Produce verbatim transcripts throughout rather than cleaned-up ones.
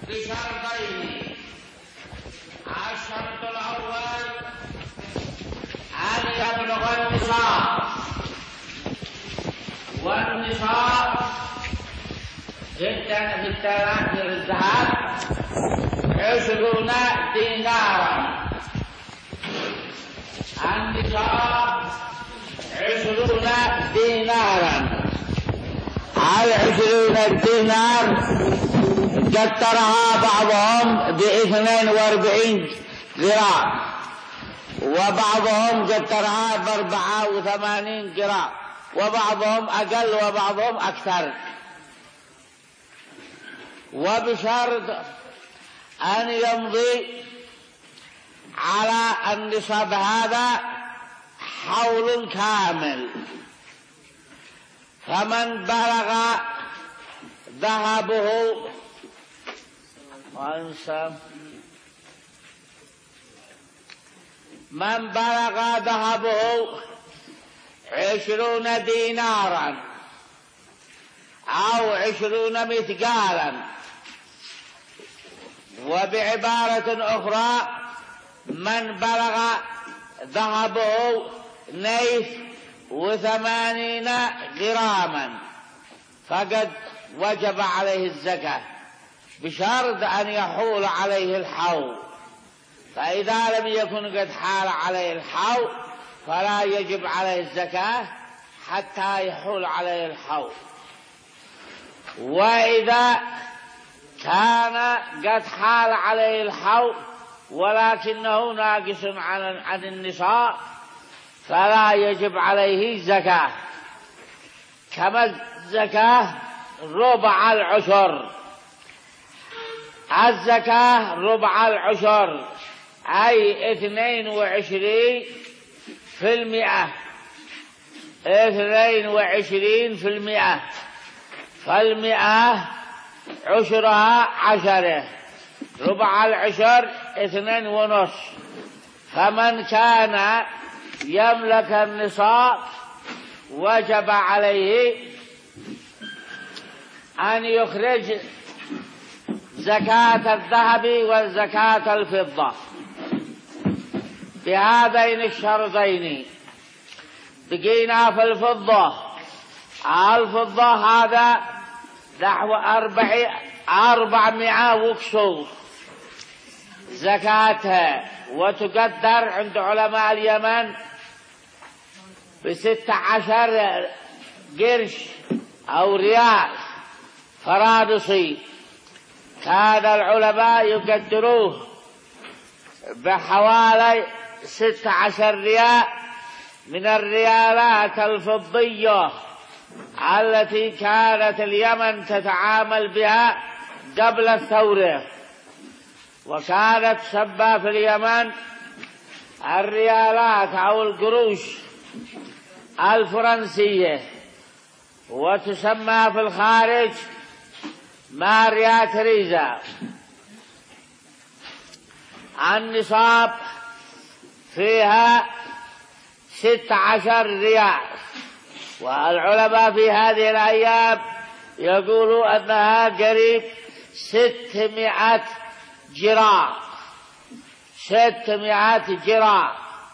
بشرطين. الشرط الأول أن يبلغ النصاب، والنصاب جدا في التراجر الذهب عشرون دينارا. النصاب عشرون دينارا. العشرون دينار قدرها بعضهم باثنين واربعين ذراع، وبعضهم قدرها باربعة وثمانين ذراع، وبعضهم اقل وبعضهم اكثر. وبشرط ان يمضي على النصاب هذا حول كامل. فمن بلغ ذهبه من بلغ ذهبه عشرون دينارا أو عشرون مثقالا، وبعبارة أخرى من بلغ ذهبه نيف وثمانين غراما فقد وجب عليه الزكاة، بشرط أن يحول عليه الحول. فإذا لم يكن قد حال عليه الحول فلا يجب عليه الزكاة حتى يحول عليه الحول. وإذا كان قد حال عليه الحول ولكنه ناقص عن عن النصاب فلا يجب عليه زكاة. كما الزكاة ربع العشر. الزكاة ربع العشر أي اثنين وعشرين في المئة، اثنين وعشرين في المئة، فالمئة عشرها عشرة، ربع العشر اثنين ونص. فمن كان يملك النصاب وجب عليه أن يخرج زكاة الذهب وزكاة الفضة بهذين الشرطين. بقينا في الفضة. الفضة هذا نحو أربع أربعمائة وكسور زكاتها، وتقدر عند علماء اليمن بستة عشر قرش أو ريال فرادصي. كان العلماء يقدروه بحوالي ستة عشر ريال من الريالات الفضية التي كانت اليمن تتعامل بها قبل الثورة. وكانت تسمى في اليمن الريالات أو القروش الفرنسية، وتسمى في الخارج ماريا تريزا. النصاب فيها ستة عشر ريال، والعلماء في هذه الأيام يقولوا أنها قريب ستمائة جرام، ستمائة جرام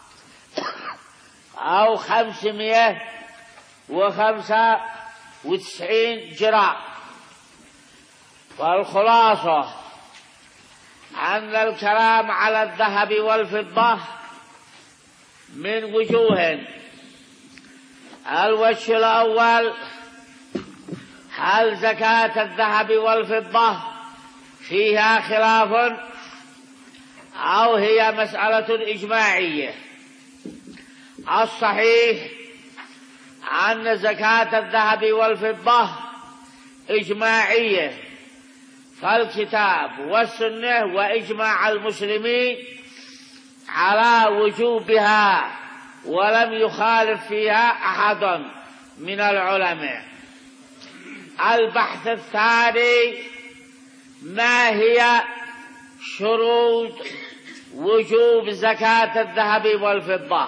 أو خمسمائة وخمسة وتسعين جرام. والخلاصة أن الكلام على الذهب والفضة من وجوه. الوجه الأول: هل زكاة الذهب والفضة فيها خلاف أو هي مسألة إجماعية؟ الصحيح أن زكاة الذهب والفضة إجماعية، فالكتاب والسنة وإجماع المسلمين على وجوبها، ولم يخالف فيها أحد من العلماء. البحث الثاني: ما هي شروط وجوب زكاة الذهب والفضة؟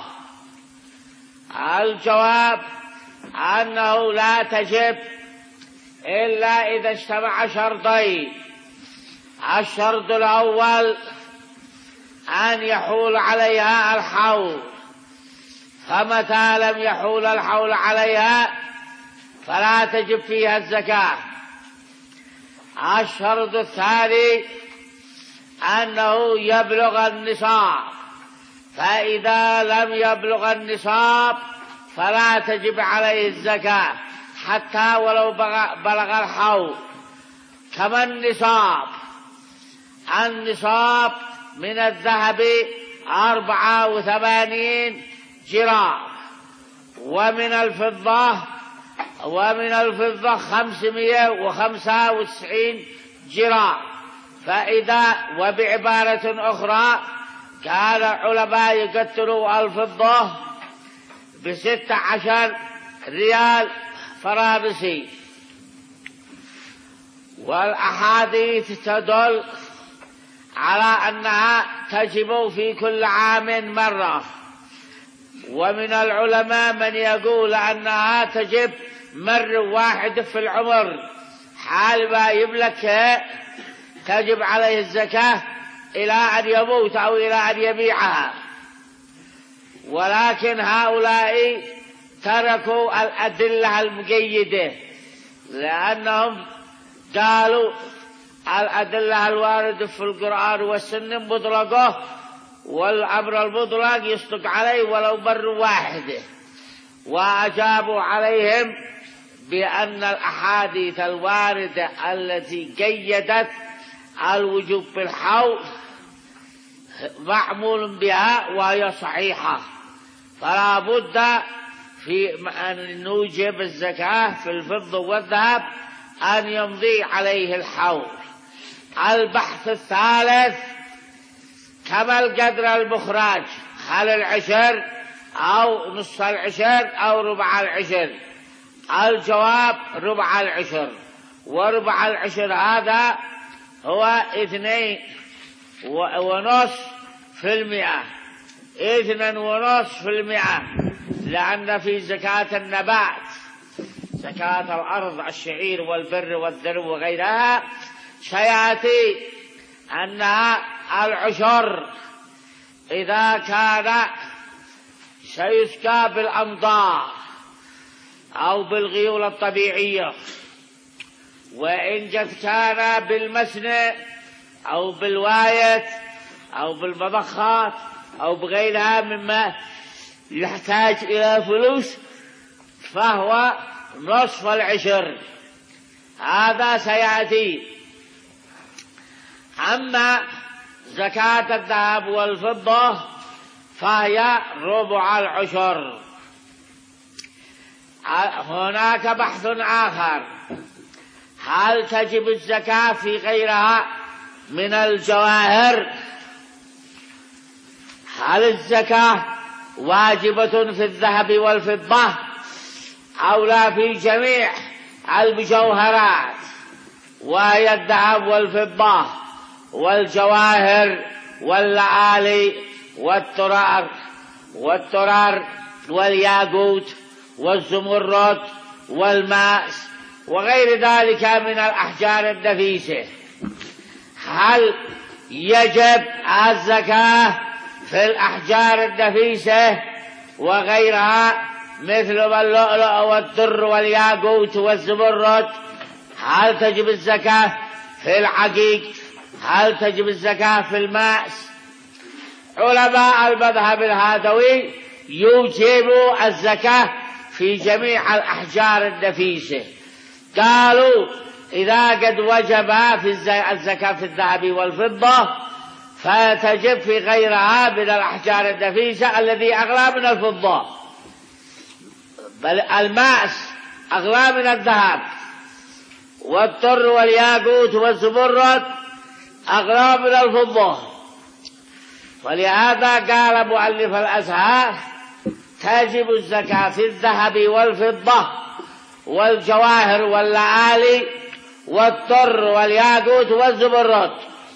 الجواب أنه لا تجب إلا إذا اجتمع شرطين. الشرط الأول أن يحول عليها الحول، فمتى لم يحول الحول عليها فلا تجب فيها الزكاة. الشرط الثاني أنه يبلغ النصاب، فإذا لم يبلغ النصاب فلا تجب عليه الزكاة حتى ولو بلغ الحول. كما النصاب، النصاب من الذهب أربعة وثمانين جرام، ومن الفضة ومن الفضة خمسمائة وخمسة وتسعين جرام. فإذا وبعبارة أخرى كان العلماء يقتلوا الفضة بستة عشر ريال فرنسي. والأحاديث تدل على أنها تجب في كل عام مرة، ومن العلماء من يقول أنها تجب مرة واحدة في العمر، حال ما يملكها تجب عليه الزكاة إلى أن يموت أو إلى أن يبيعها. ولكن هؤلاء تركوا الأدلة المقيدة، لأنهم قالوا الأدلة الواردة في القرآن والسنة مطلقة، والأمر المطلق يصدق عليه ولو مرة واحدة. وأجابوا عليهم بأن الأحاديث الواردة التي قيدت الوجوب بالحول معمول بها وهي صحيحة، فلا بد في أن نوجب الزكاة في الفضة والذهب أن يمضي عليه الحول. البحث الثالث كما القدر المخرج، هل العشر أو نصف العشر أو ربع العشر؟ الجواب ربع العشر، وربع العشر هذا هو اثنين ونصف في المئة، اثنين ونصف في المئة، لأن في زكاة النبات، زكاة الأرض، الشعير والبر والذرو وغيرها، سيأتي أنها العشر إذا كان سيسقى بالأمطار أو بالغيول الطبيعية، وإن قد كان بالمسنى أو بالوايت أو بالمضخات أو بغيرها مما يحتاج إلى فلوس فهو نصف العشر، هذا سيأتي. أما زكاة الذهب والفضة فهي ربع العشر. هناك بحث آخر، هل تجب الزكاة في غيرها من الجواهر؟ هل الزكاة واجبة في الذهب والفضة أو لا في جميع المجوهرات وهي الذهب والفضة والجواهر واللآلي والترار والترار والياقوت والزمرد والماس وغير ذلك من الأحجار النفيسة؟ هل يجب الزكاة في الأحجار النفيسة وغيرها مثل اللؤلؤ والدر والياقوت والزمرد؟ هل تجب الزكاة في العقيق؟ هل تجب الزكاة في الماس؟ علماء المذهب الهادوي يوجبوا الزكاة في جميع الأحجار النفيسة، قالوا إذا قد وجب في الزكاة في الذهب والفضة فتجب في غيرها من الأحجار النفيسة الذي أغلى من الفضة، بل الماس أغلى من الذهب، والتر والياقوت والزمرد أغلى من الفضة. ولهذا قال مؤلف الأزهار تجب الزكاة في الذهب والفضة والجواهر واللآلي والتر والياقوت والزمرد.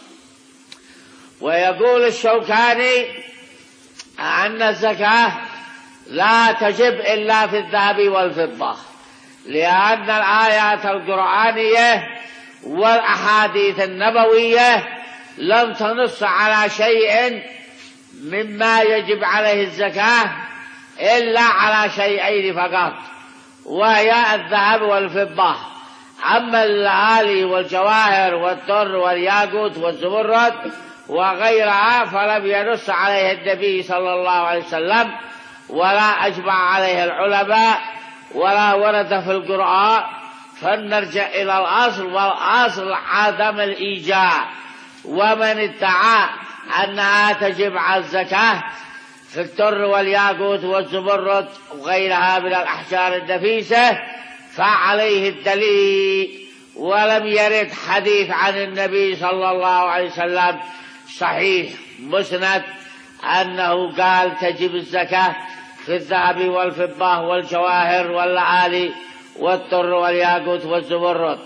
ويقول الشوكاني أن الزكاة لا تجب إلا في الذهب والفضة، لأن الآيات القرآنية والأحاديث النبوية لم تنص على شيء مما يجب عليه الزكاة إلا على شيئين فقط، وهي الذهب والفضة. أما اللآلي والجواهر والدر والياقوت والزمرد وغيرها فلم ينص عليه النبي صلى الله عليه وسلم، ولا أجمع عليه العلماء، ولا ورد في القرآن. فنرجع إلى الأصل، والأصل عدم الإيجاب. ومن ادعى أنها تجب على الزكاة في الدر والياقوت والزمرد وغيرها من الأحجار النفيسة فعليه الدليل، ولم يرد حديث عن النبي صلى الله عليه وسلم صحيح مسند أنه قال تجب الزكاة في الذهب والفضة والجواهر واللآلي والدر والياقوت والزمرد.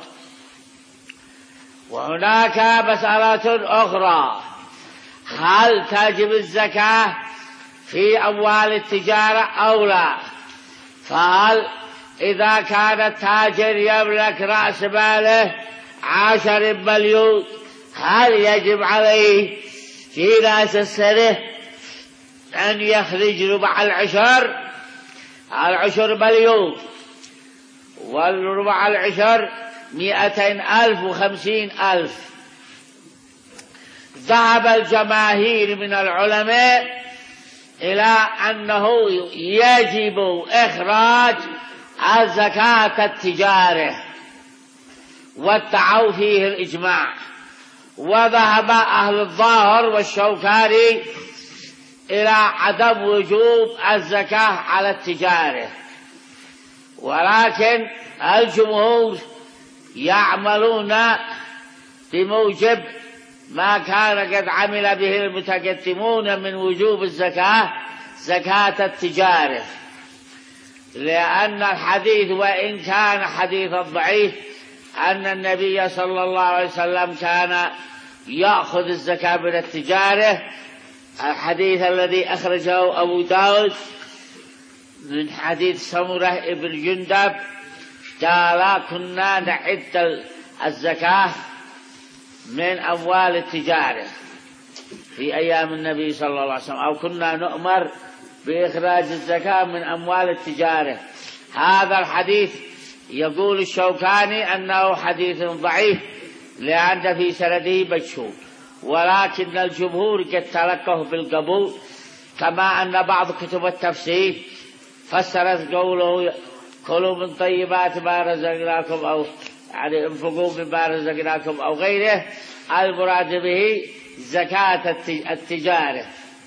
وهناك مسألة أخرى: هل تجب الزكاة في أموال التجارة أو لا؟ فهل إذا كان التاجر يملك رأس ماله عشر مليون هل يجب عليه في رأس السنة أن يخرج ربع العشر؟ العشر مليون، والربع العشر مئتين ألف وخمسين ألف. ذهب الجماهير من العلماء إلى أنه يجب إخراج الزكاة التجارة، وادعوا فيه الإجماع. وذهب أهل الظاهر والشوكاني إلى عدم وجوب الزكاة على التجارة، ولكن الجمهور يعملون بموجب ما كان قد عمل به المتقدمون من وجوب الزكاة، زكاة التجارة، لأن الحديث وإن كان حديثا ضعيف أن النبي صلى الله عليه وسلم كان يأخذ الزكاة من التجارة. الحديث الذي أخرجه أبو داود من حديث سمرة بن جندب قال كنا نعد الزكاة من أموال التجارة في أيام النبي صلى الله عليه وسلم، أو كنا نؤمر بإخراج الزكاة من أموال التجارة. هذا الحديث يقول الشوكاني أنه حديث ضعيف لأن في سنده مجهول، ولكن الجمهور قد تلقه بالقبول، كما أن بعض كتب التفسير فسرت قوله كلوا من طيبات ما رزقناكم أو يعني انفقوا مما رزقناكم أو غيره، المراد به زكاة التجارة.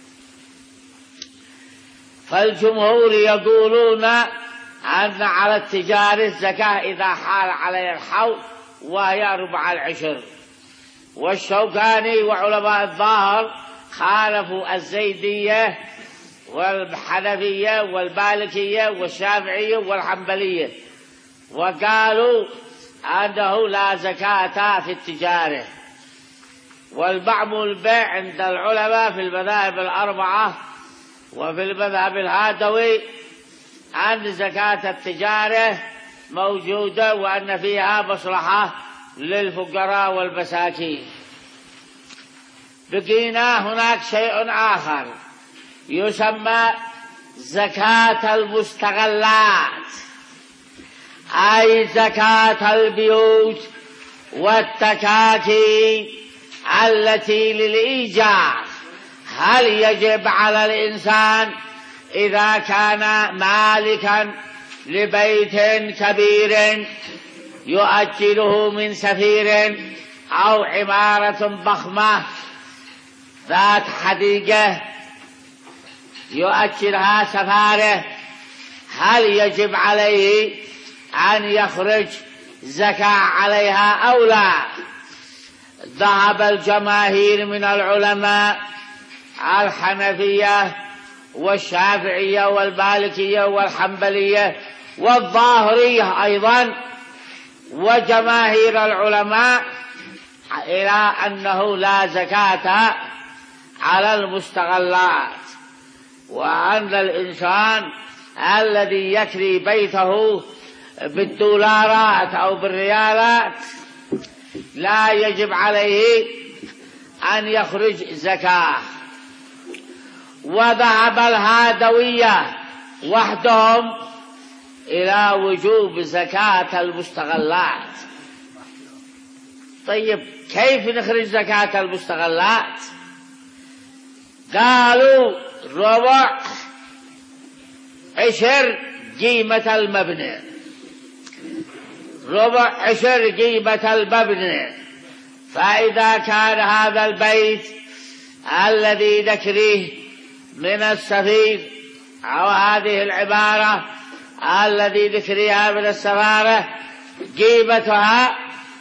فالجمهور يقولون أن على التجارة الزكاة إذا حال عليها الحول وهي ربع العشر. والشوكاني وعلماء الظاهر خالفوا الزيدية والحنفية والمالكية والشافعية والحنبلية، وقالوا أنه لا زكاة في التجارة. والمعمول به عند العلماء في المذاهب الأربعة وفي المذهب الهادوي أن زكاة التجارة موجودة وأن فيها مصلحة للفقراء والمساكين. بقينا هناك شيء آخر يسمى زكاة المستغلات، أي زكاة البيوت والتكاتي التي للإيجار. هل يجب على الإنسان إذا كان مالكا لبيت كبير يؤجره من سفير أو عمارة ضخمة ذات حديقة يؤجرها سفاره، هل يجب عليه أن يخرج زكاة عليها أو لا؟ ذهب الجماهير من العلماء الحنفية والشافعية والمالكية والحنبلية والظاهرية أيضا وجماهير العلماء إلى أنه لا زكاة على المستغلات، وأن الإنسان الذي يكري بيته بالدولارات أو بالريالات لا يجب عليه أن يخرج زكاة. وذهب الهادوية وحدهم إلى وجوب زكاة المستغلات. طيب كيف نخرج زكاة المستغلات؟ قالوا ربع عشر قيمة المبنى، ربع عشر قيمة المبنى. فإذا كان هذا البيت الذي ذكره من السفير أو هذه العبارة الذي ذكرها من السفارة قيمتها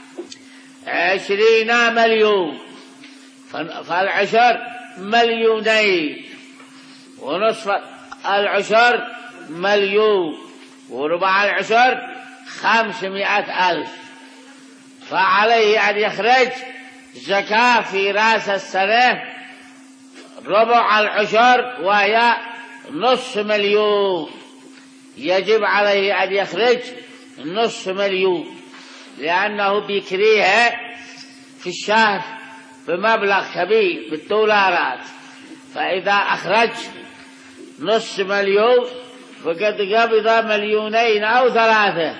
عشرين مليون، فالعشر مليونين، ونصف العشر مليون، وربع العشر خمسمائة ألف. فعليه أن يخرج زكاة في رأس السنة ربع العشر وهي نصف مليون. يجب عليه أن يخرج نصف مليون، لأنه بيكريها في الشهر بمبلغ كبير بالدولارات. فإذا أخرج نصف مليون فقد قبض مليونين أو ثلاثة.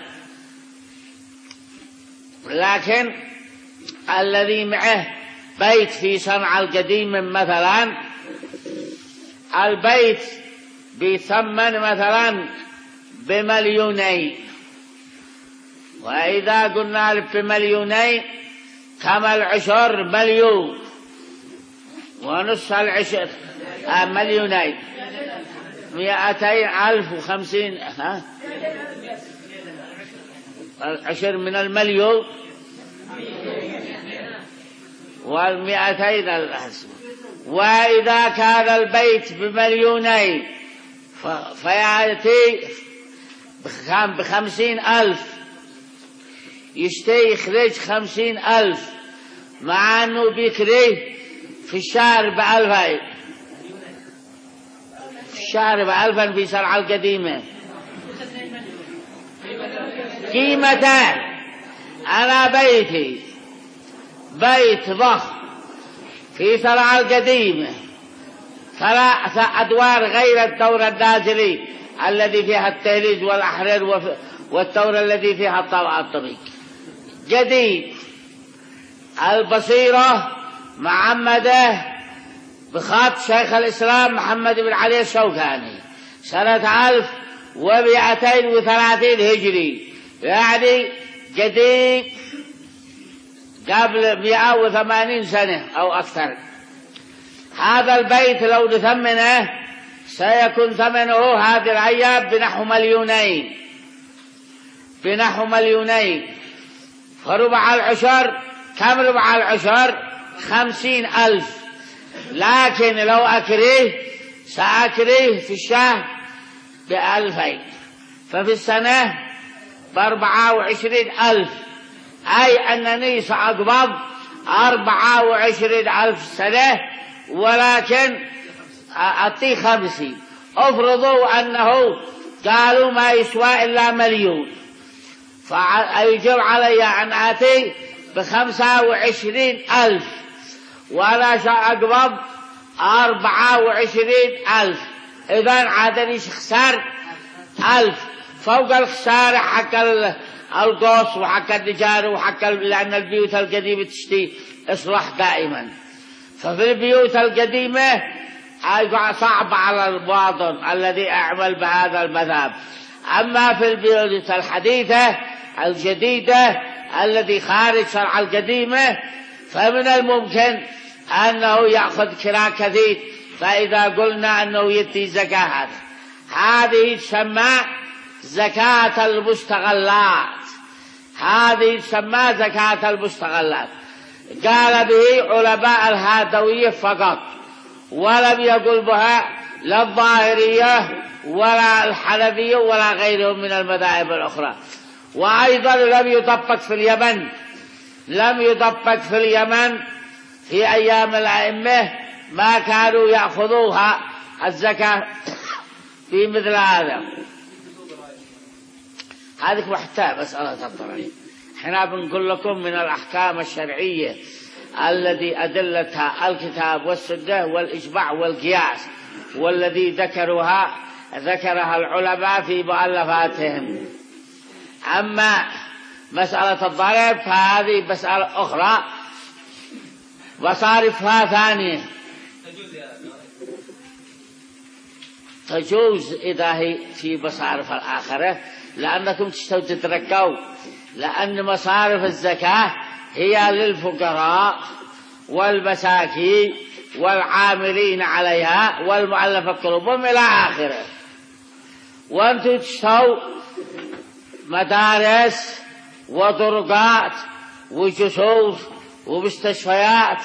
لكن الذي معه بيت في صنعاء القديم مثلا، البيت بيثمن مثلا بمليونين، وإذا قلنا بمليونين كما العشر مليون، ونصف العشر آه مليونين مئتين ألف وخمسين. ها العشر من المليون والمئتين الألف. وإذا كان البيت بمليونين فيأتي بخمسين ألف، يشتري يخرج خمسين ألف، مع أنه بيكريه في الشهر بألفين، في الشهر بألفين في صنعاء القديمة قيمته. أنا بيتي بيت ضخم في صنعاء القديمة ثلاث أدوار غير الدور النازلي الذي فيها التهليز والأحرار والدور الذي فيها الطبيق جديد. البصيرة معمدة بخط شيخ الإسلام محمد بن علي الشوكاني سنة ألف ومئتين وثلاثين هجري، يعني جديد قبل مئة وثمانين سنة أو أكثر. هذا البيت لو نثمنه سيكون ثمنه هذه الأيام بنحو مليونين، بنحو مليونين. فربع العشر كم ربع العشر؟ خمسين ألف. لكن لو أكريه سأكريه في الشهر بألفين، ففي السنة بأربعة وعشرين ألف، أي أنني سأقبض أربعة وعشرين ألف سنة، ولكن أعطي خمسين. أفرضوا أنه قالوا ما يسوى إلا مليون، فيجب علي أن آتي بخمسة وعشرين ألف، وأنا سأقبض أربعة وعشرين ألف. إذن عادني خسار ألف فوق الخسارة حق القوس وحق النجار وحق، لأن البيوت القديمة تشتي إصلاح دائما. ففي البيوت القديمة صعب على المواطن الذي أعمل بهذا المذهب. أما في البيوت الحديثة الجديدة الذي خارج صنعاء القديمة فمن الممكن أنه يأخذ كراء كثير. فإذا قلنا أنه يدي زكاة، هذه تسمى زكاة المستغلات، هذه تسمى زكاة المستغلات. قال به علماء الهادوية فقط، ولم يقل بها لا الظاهرية ولا الحنفية ولا غيرهم من المذاهب الأخرى. وأيضا لم يطبق في اليمن، لم يطبق في اليمن في أيام الأئمة ما كانوا يأخذوها الزكاة في مثل هذا. هذه وحتى مسألة تطرح، احنا بنقول لكم من الأحكام الشرعية الذي أدلتها الكتاب والسنة والإجماع والقياس، والذي ذكروها ذكرها العلماء في مؤلفاتهم. أما مسألة الضرب فهذه مسألة أخرى وصارفها ثانية. تجوز إذا هي في مصارف الآخرة، لأنكم تشتوا تتركوا، لأن مصارف الزكاة هي للفقراء والمساكين والعاملين عليها والمؤلفة قلوبهم إلى آخره. وأنتم تشتوا مدارس وطرقات وجسور ومستشفيات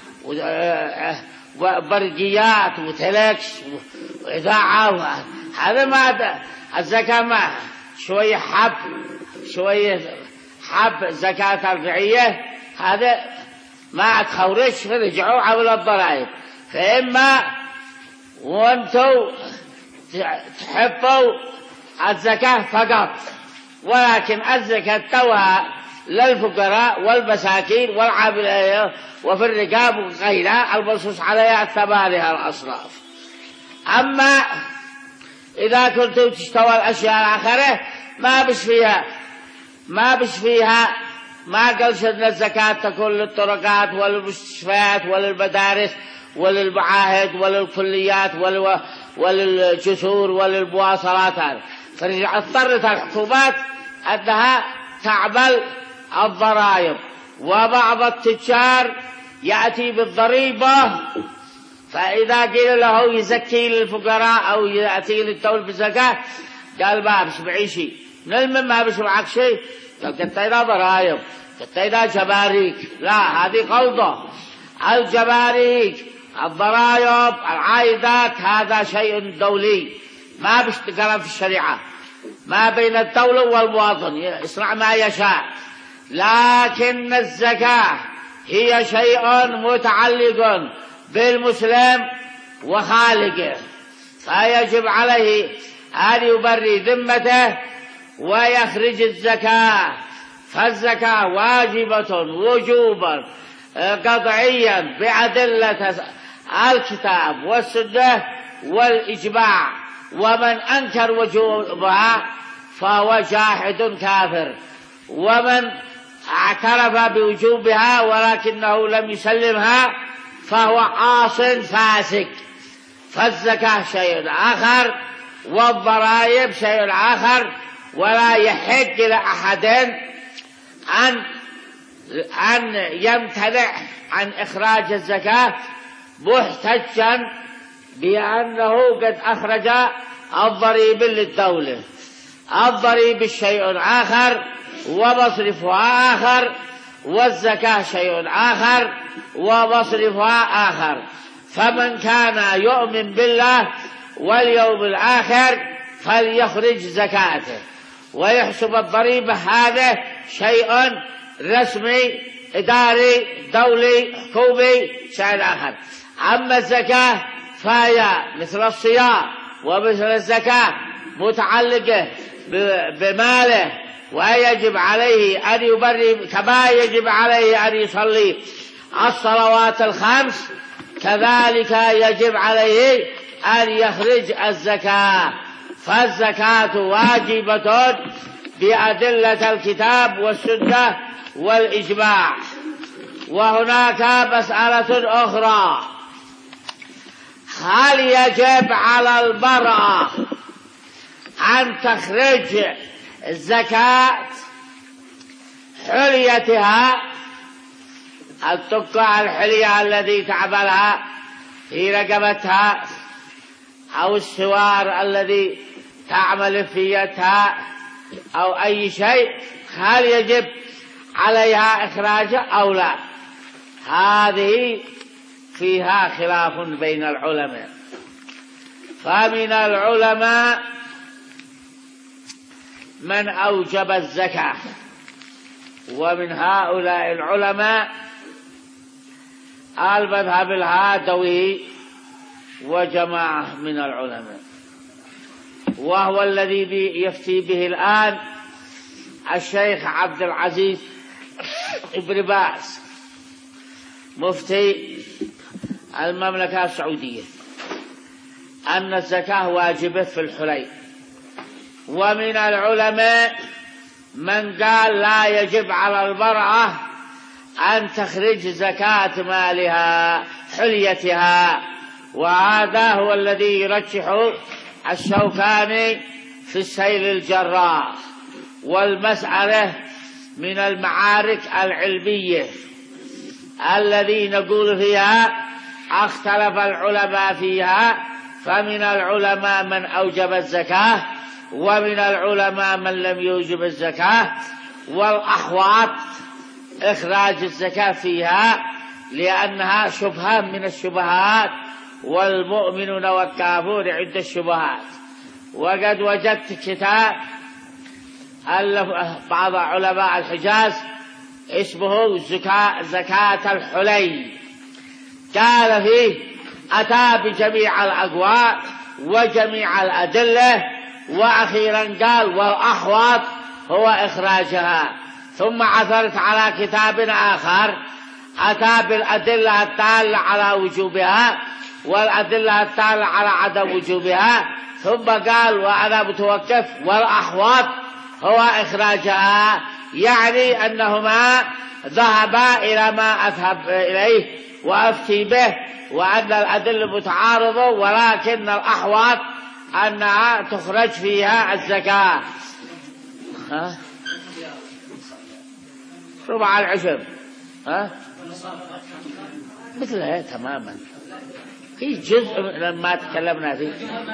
وبرقيات وتلكس وإذاعة، هذا ما الزكاة ما شوية حب شوية حب زكاة الرعية، هذا ما تخورش فرجعوا عمل الضرائب. فإما وانتوا تحبوا الزكاة فقط، ولكن الزكاة توها للفقراء والمساكين والعاملين وفي الرقاب وغيرها المنصوص عليها الثمانية الأصناف. أما إذا كنتم تشتوى الأشياء الآخرة ما بش فيها ما بش فيها ما قالش أن الزكاة تكون للطرقات وللمستشفيات وللمدارس وللمعاهد وللكليات وللجسور وللمواصلات. فاضطرت الحكومات أنها تعمل الضرائب، وبعض التجار يأتي بالضريبة، فإذا قيل له يزكي للفقراء أو يأتي للدولة بالزكاة قال ما بش معي شيء، نلمم ما بش معك شيء، قال كتينا ضرائب كتينا جباريك. لا، هذه غلطة. الجباريك الضرائب العائدات هذا شيء دولي ما بش تقرأ في الشريعة، ما بين الدولة والمواطن يصنع ما يشاء. لكن الزكاة هي شيء متعلق بالمسلم وخالقه، فيجب عليه أن يبري ذمته ويخرج الزكاة. فالزكاة واجبة وجوبا قطعيا بأدلة الكتاب والسنة والإجماع، ومن أنكر وجوبها فهو جاحد كافر، ومن اعترف بوجوبها ولكنه لم يسلمها فهو عاص فاسق. فالزكاة شيء آخر والضرائب شيء آخر، ولا يحق لأحد أن أن يمتنع عن إخراج الزكاة محتجا بأنه قد أخرج الضريب للدولة. الضريب شيء آخر ومصرفها آخر، والزكاة شيء آخر ومصرفها آخر. فمن كان يؤمن بالله واليوم الآخر فليخرج زكاته ويحسب الضريبة، هذا شيء رسمي إداري دولي حكومي شيء آخر. أما الزكاة فهي مثل الصيام ومثل الزكاة متعلقة بماله، ويجب عليه أن يبري كما يجب عليه أن يصلي الصلوات الخمس، كذلك يجب عليه أن يخرج الزكاة. فالزكاة واجبة بأدلة الكتاب والسنة والإجماع. وهناك مسألة أخرى، هل يجب على المرأة أن تخرج زكاة حليتها، التقع الحلية الذي تعملها في رقبتها أو السوار الذي تعمل في يدها أو أي شيء، هل يجب عليها إخراجه أو لا؟ هذه فيها خلاف بين العلماء. فمن العلماء من أوجب الزكاة، ومن هؤلاء العلماء المذهب الهادوي وجماعة من العلماء، وهو الذي يفتي به الآن الشيخ عبد العزيز ابن باز مفتي المملكة السعودية أن الزكاة واجبة في الحلي، ومن العلماء من قال لا يجب على المرأة أن تخرج زكاة مالها حليتها، وهذا هو الذي يرجح الشوكاني في السيل الجراح. والمسألة من المعارك العلمية الذي نقول فيها اختلف العلماء فيها، فمن العلماء من أوجب الزكاة ومن العلماء من لم يوجب الزكاة، والأحوط إخراج الزكاة فيها لأنها شبهة من الشبهات، والمؤمنون والكافرون عند الشبهات. وقد وجدت كتاب بعض علماء الحجاز اسمه زكاة, زكاة الحلي، قال فيه أتى بجميع الأقوال وجميع الأدلة، وأخيرا قال والأحوط هو إخراجها. ثم عثرت على كتاب آخر أتى بالأدلة الدالة على وجوبها والأدلة الدالة على عدم وجوبها، ثم قال وأنا متوقف والأحوط هو إخراجها، يعني أنهما ذهبا إلى ما أذهب إليه وأفتي به، وأن الأدلة متعارضة، ولكن الأحوط أنها تخرج فيها الزكاة. ها؟ ربع العشر ها؟ مثلها تماما، في جزء لما تكلمنا فيه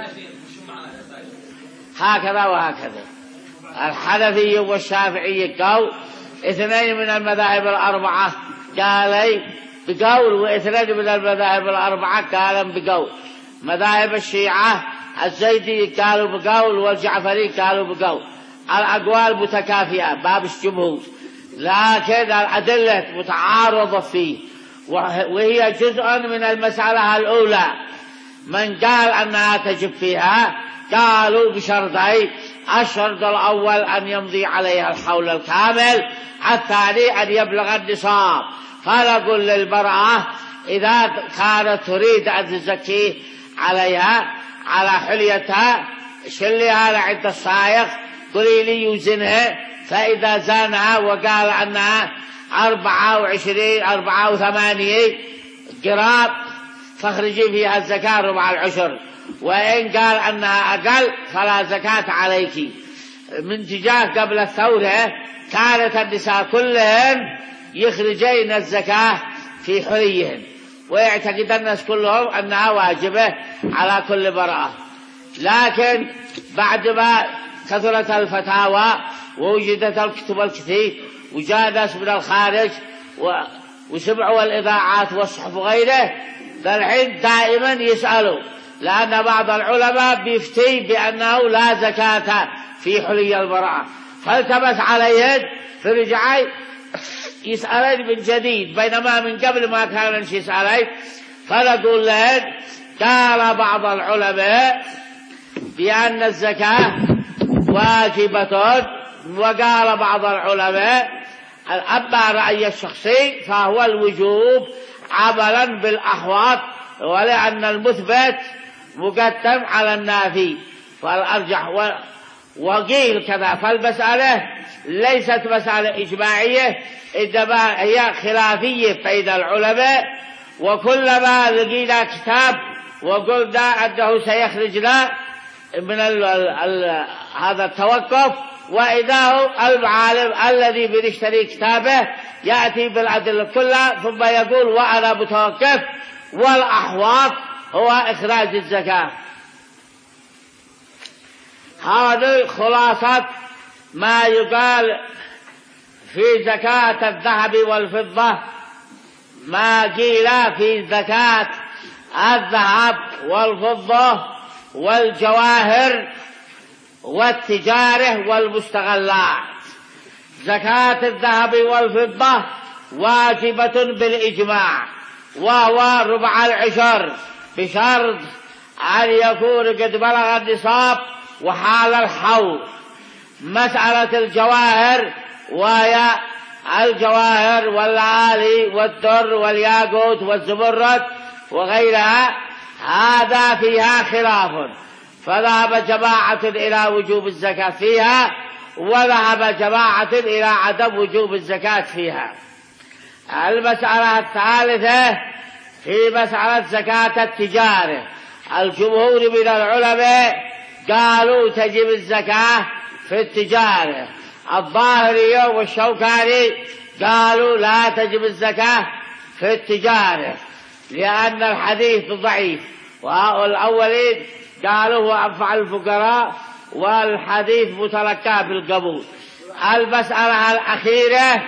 هكذا وهكذا. الحنفي والشافعي قول، اثنين من المذاهب الأربعة قالوا بقول، واثنين من المذاهب الأربعة قالوا بقول. مذاهب الشيعة الزيدي قالوا بقول والجعفري قالوا بقول. الأقوال متكافئة باب الجمهور، لكن الأدلة متعارضة فيه، وهي جزء من المسألة الأولى. من قال أنها تجب فيها قالوا بشرطين: الشرط الأول أن يمضي عليها الحول الكامل، الثاني أن يبلغ النصاب. فنقول للمرأة إذا كانت تريد أن تزكي عليها على حليتها شليها عند السائق، قولي لي يوزنها، فإذا زانها وقال أنها أربعة وعشرين أربعة وثمانية جرام فاخرجي فيها الزكاة ربع العشر، وإن قال أنها أقل فلا زكاة عليك. من تجاه قبل الثورة كانت النساء كلهن يخرجين الزكاة في حليهن، ويعتقد الناس كلهم أنها واجبة على كل امرأة. لكن بعد ما كثرت الفتاوى ووجدت الكتب الكثير وجاء ناس من الخارج وسمعوا الإذاعات والصحف وغيره، فالحين دائما يسألوا، لأن بعض العلماء بيفتي بأنه لا زكاة في حلي المرأة، فالتبس عليهن فرجعي يسألين من جديد، بينما من قبل ما كانوا يسألين. فنقول لهن قال بعض العلماء بأن الزكاة واجبة، وقال بعض العلماء أما رأي الشخصي فهو الوجوب عملا بالأحوط، ولأن المثبت مقدم على النافي فالأرجح. وقيل كذا، فالمسألة ليست مسألة إجماعية، إنما هي خلافية بين العلماء. وكلما لقينا كتاب وقلنا أنه سيخرجنا من ال ال هذا التوقف، وإذا هو المعالم الذي بنشتري كتابه يأتي بالأدلة كلها ثم يقول وأنا متوقف والأحواط هو إخراج الزكاة. هذه خلاصة ما يقال في زكاة الذهب والفضة. ما قيل في زكاة الذهب والفضة والجواهر والتجارة والمستغلات. زكاة الذهب والفضة واجبة بالإجماع، وهو ربع العشر، بشرط أن يكون قد بلغ النصاب وحال الحول. مسألة الجواهر وهي الجواهر والعالي والدر والياقوت والزمرد وغيرها هذا فيها خلاف، فذهب جماعة إلى وجوب الزكاة فيها، وذهب جماعة إلى عدم وجوب الزكاة فيها. المسألة الثالثة في مسألة زكاة التجارة، الجمهور من العلماء قالوا تجب الزكاة في التجارة، الظاهرية والشوكاني قالوا لا تجب الزكاة في التجارة لأن الحديث ضعيف، والأولين قالوا هو أنفع الفقراء والحديث متلقى بالقبول. المسألة الأخيرة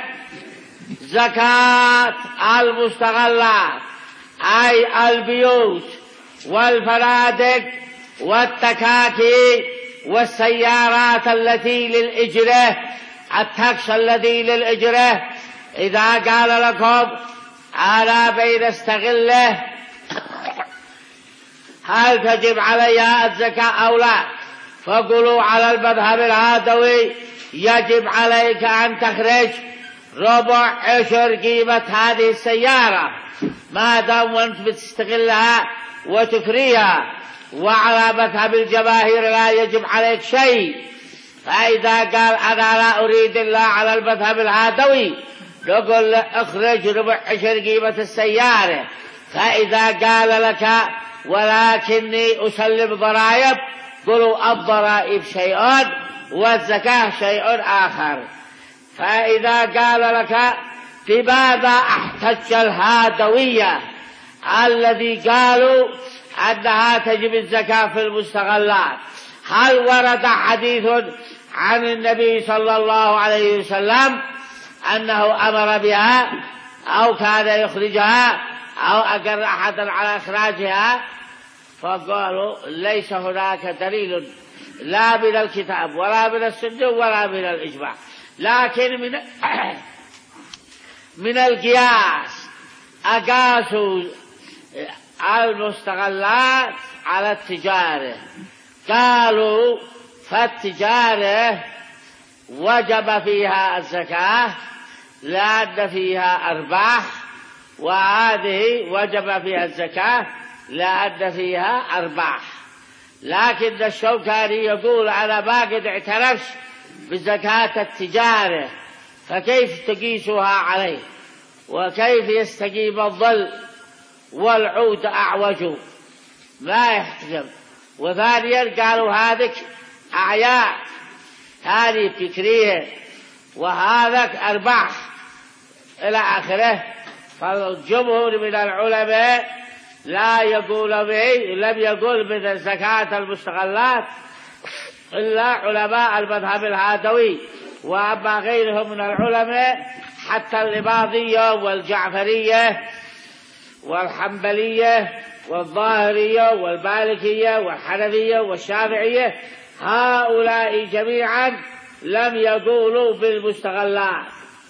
زكاة المستغلات، أي البيوت والفنادق والتكاكي والسيارات التي للإجرة، التاكسي الذي للإجرة. إذا قال لكم أنا بين استغله هل تجب عليها الزكاة أو لا، فقولوا على المذهب العادوي يجب عليك أن تخرج ربع عشر قيمة هذه السيارة ما دام وانت بتستغلها وتكريها، وعلى مذهب الجماهير لا يجب عليك شيء. فإذا قال أنا لا أريد إلا على المذهب العادوي نقول اخرج ربع عشر قيمة السيارة. فإذا قال لك ولكني أسلم ضرائب قلوا الضرائب شيء والزكاة شيء آخر. فإذا قال لك لماذا احتج الهادوية الذي قالوا أنها تجب الزكاة في المستغلات، هل ورد حديث عن النبي صلى الله عليه وسلم أنه أمر بها أو كان يخرجها أو أقر أحدا على إخراجها؟ فقالوا ليس هناك دليل لا من الكتاب ولا من السنة ولا من الإجماع، لكن من من القياس أقاسوا المستغلات على التجارة، قالوا فالتجارة وجب فيها الزكاة لأن فيها أرباح، وهذه وجب فيها الزكاة لأن فيها أرباح. لكن الشوكاني يقول أنا ما قد اعترفت بزكاة التجارة، فكيف تقيسها عليه وكيف يستقيم الظل والعود أعوج ما يحتجب. وثانيا قالوا هذه أعياء هذه فكرية وهذا أرباح إلى آخره. فالجمهور من العلماء لا يقول به لم يقول من زكاة المستغلات إلا علماء المذهب الهادوي، وأما غيرهم من العلماء حتى الإباضية والجعفرية والحنبلية والظاهرية والمالكية والحنفية والشافعية هؤلاء جميعا لم يقولوا بالمستغلات.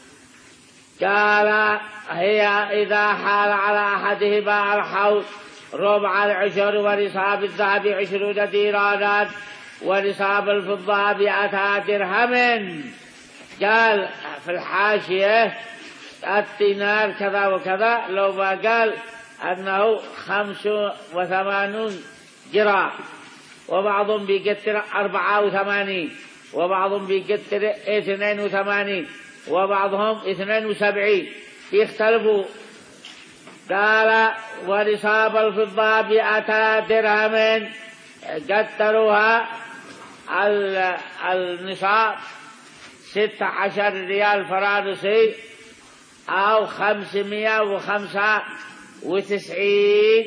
قال هي إذا حال على أحدهما الحول ربع العشر ونصاب الذهب عشرون ديرانا ونصاب الفضة مئة درهم. قال في الحاشية الدينار كذا وكذا، لو ما قال أنه خمس وثمانون جرام، وبعضهم بيقتر أربعة وثمانين، وبعضهم بيقتر اثنين وثمانين، وبعضهم اثنين وسبعين، يختلفوا. قال ونصاب الفضة مئة درهم، قدروها النصاب ستة عشر ريال فرنسي أو خمسمائة وخمسة وتسعين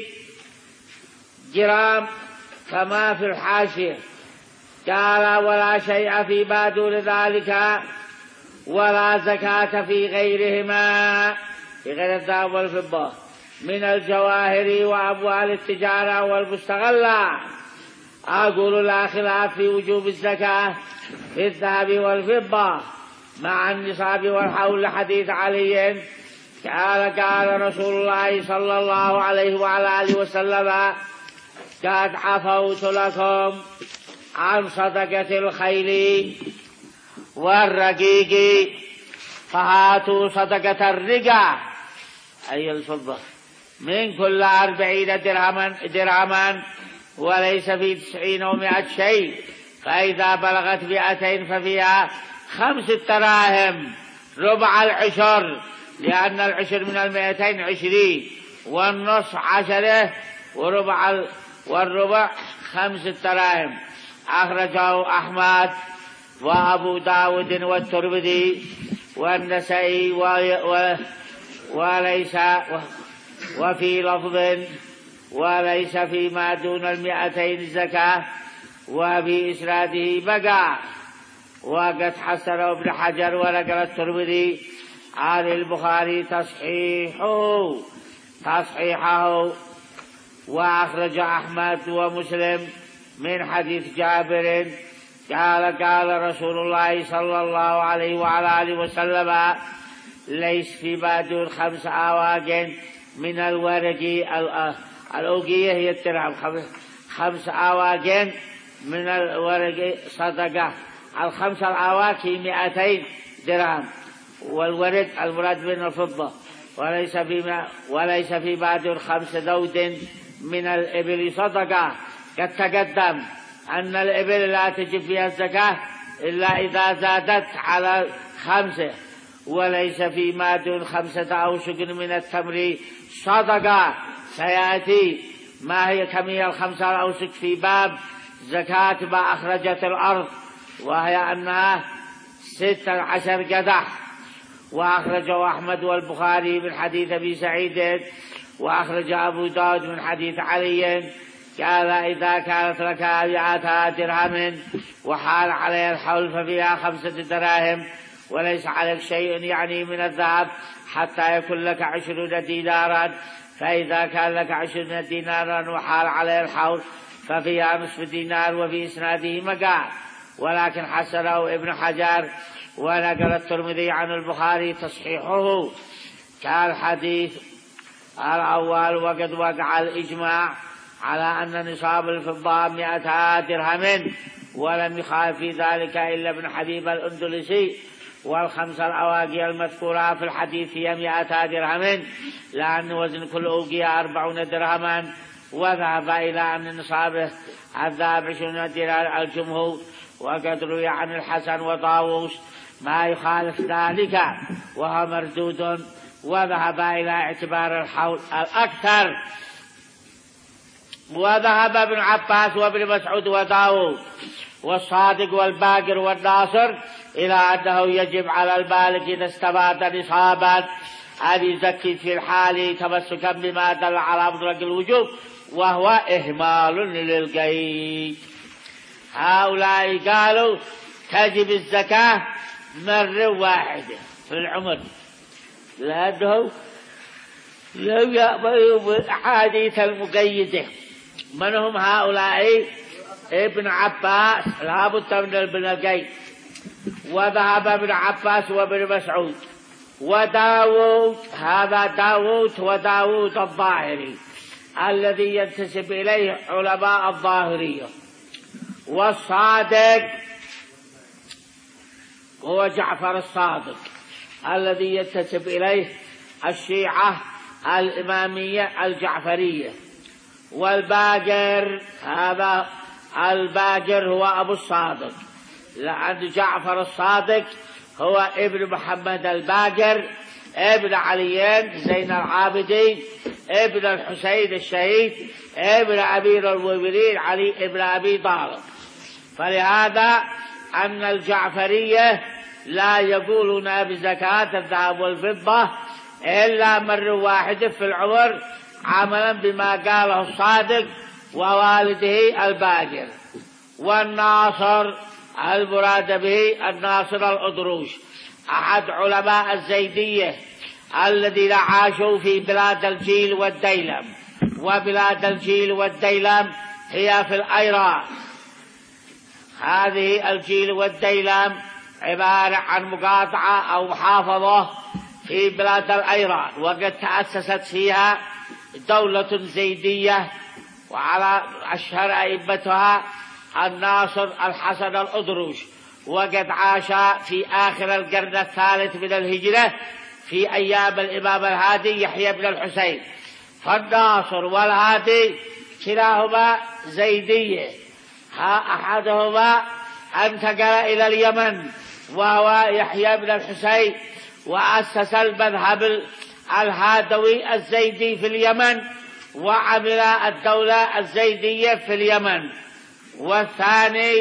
جرام كما في الحاشية. قال ولا شيء فيما دون ذلك ولا زكاة في غيرهما، في غير الذهب والفضة من الجواهر وأموال التجارة والمستغلة. أقول لا خلاف في وجوب الزكاة في الذهب والفضة مع النصاب والحول لحديث علي قال قال رسول الله صلى الله عليه وعلى آله وسلم قد عفوت لكم عن صدقة الخيل والرقيق فهاتوا صدقة الرقة أي الفضة من كل أربعين درهما درهما وليس في تسعين ومائة شيء، فإذا بلغت مائتين ففيها خمس دراهم ربع العشر، لأن العشر من المائتين عشرين والنصف عشرة وربع والربع خمس دراهم. أخرجه أحمد وأبو داود والترمذي والنسائي وليس وفي لفظ وليس فيما دون المئتين زكاة، وفي إسناده بقى. وقد حسنه ابن حجر ونقل الترمذي عن البخاري تصحيحه تصحيحه وأخرج أحمد ومسلم من حديث جابر قال قال رسول الله صلى الله عليه وعلى آله وسلم ليس في بعد خمس أواق من الورق الأوقية هي الدرهم خمس أواق من الورق صدقة. الخمس الأواق هي مئتين درهم، والورق المراد من الفضة. وليس في وليس في بعد خمس ذود من الإبل صدقة. قد تقدم أن الإبل لا تجب فيها الزكاة إلا إذا زادت على خمسة. وليس فيما دون خمسة أوسق من التمر صدقة. سيأتي ما هي كمية الخمسة الأوسق في باب زكاة ما أخرجت الأرض، وهي أنها ستة عشر قدح. وأخرجه أحمد والبخاري من حديث أبي سعيد، وأخرج أبو داود من حديث علي قال إذا كانت لك مئة درهم وحال عليها الحول ففيها خمسة دراهم وليس عليك شيء يعني من الذهب حتى يكون لك عشرون دينارا. فإذا كان لك عشرون دينارا وحال عليها الحول ففيها نصف دينار. وفي إسناده مقال، ولكن حسنه ابن حجر ونقل الترمذي عن البخاري تصحيحه كالحديث الأول. وقد وقع الإجماع على أن نصاب الفضة مئة درهم، ولم يخالف في ذلك إلا ابن حبيب الأندلسي. والخمس الأواقي المذكورة في الحديث هي مئة درهم، لأن وزن كل أوقية أربعون درهما. وذهب إلى أن نصابه الذهب عشرون درهم الجمهور. وقد روي عن الحسن وطاووس ما يخالف ذلك وهو مردود، وذهب إلى اعتبار الحول الأكثر. وذهب ابن عباس وابن مسعود وداود والصادق والباقر والناصر إلى أنه يجب على البالغ إذا استفاد نصابا أن يزكي في الحال تمسكا بما دل على مطلق الوجوب، وهو إهمال للقيد. هؤلاء قالوا تجب الزكاة مرة واحدة في العمر، لأنه لم يأمروا بالأحاديث المقيدة. من هم هؤلاء؟ ابن عباس لا بد من ابن القيد، وذهب ابن عباس وابن مسعود وداود. هذا داود وداود الظاهري الذي ينتسب إليه علماء الظاهرية. والصادق هو جعفر الصادق الذي ينتسب إليه الشيعة الإمامية الجعفرية. والباقر هذا الباقر هو أبو الصادق، لأن جعفر الصادق هو ابن محمد الباقر ابن عليين زين العابدين ابن الحسين الشهيد ابن أمير المؤمنين علي ابن أبي طالب. فلهذا أن الجعفرية لا يقولون بزكاة الذهب والفضة إلا مرة واحدة في العمر، عملا بما قاله الصادق ووالده الباقر. والناصر المراد به الناصر الأدروش أحد علماء الزيدية الذين عاشوا في بلاد الجيل والديلم. وبلاد الجيل والديلم هي في الأيران. هذه الجيل والديلم عبارة عن مقاطعة أو محافظة في بلاد الأيران، وقد تأسست فيها دولة زيدية، وعلى أشهر أئمتها الناصر الحسن الأدروش، وقد عاش في آخر القرن الثالث من الهجرة في أيام الإمام الهادي يحيى بن الحسين. فالناصر والهادي كلاهما زيدية، أحدهما انتقل إلى اليمن وهو يحيى بن الحسين وأسس المذهب الهادوي الزيدي في اليمن وعمل الدولة الزيدية في اليمن. والثاني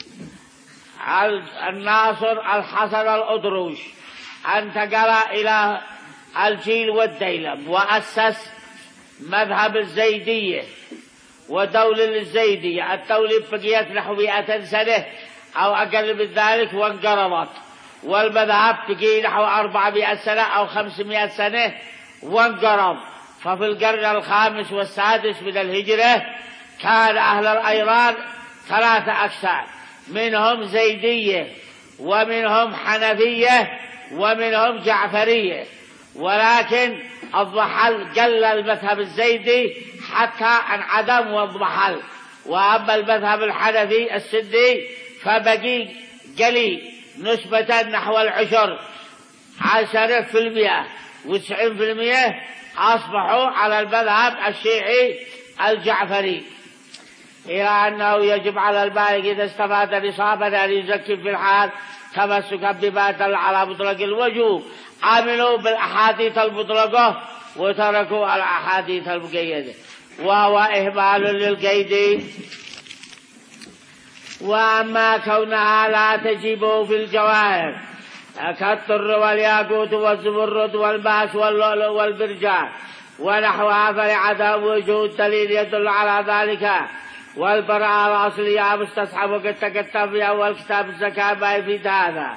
الناصر الحسن الأدروش انتقل إلى الجيل والديلم وأسس مذهب الزيدية ودولة الزيدية. الدولة بقيت نحو مئة سنة أو أقل من ذلك وانقرضت، والمذهب بقي نحو أربعمائة سنة أو خمسمائة سنة وانقرض. ففي القرن الخامس والسادس من الهجرة كان أهل الأيران ثلاثة أقسام، منهم زيدية ومنهم حنفية ومنهم جعفرية، ولكن الضحل قل المذهب الزيدي حتى انعدم واضمحل. وأما المذهب الحنفي السدي فبقي قليل نسبة نحو العشر عشرة في المئة وتسعين في المئة أصبحوا على المذهب الشيعي الجعفري. إلى أنه يجب على البالغ إذا استفاد نصابا أن يزكي في الحال تمسكا بما دل على مطلق الوجوب. عملوا بالأحاديث المطلقة وتركوا الأحاديث المقيدة، وهو إهمال للقيد. وأما كونها لا تجب في الجواهر كالطر والياقوت والزمرد والماس واللؤلؤ والبرجان ونحوها فلعدم وجود دليل يدل على ذلك. والبراءة الأصلية مستصحب وقد تكتب في أول كتاب الزكاة ما يفيد هذا.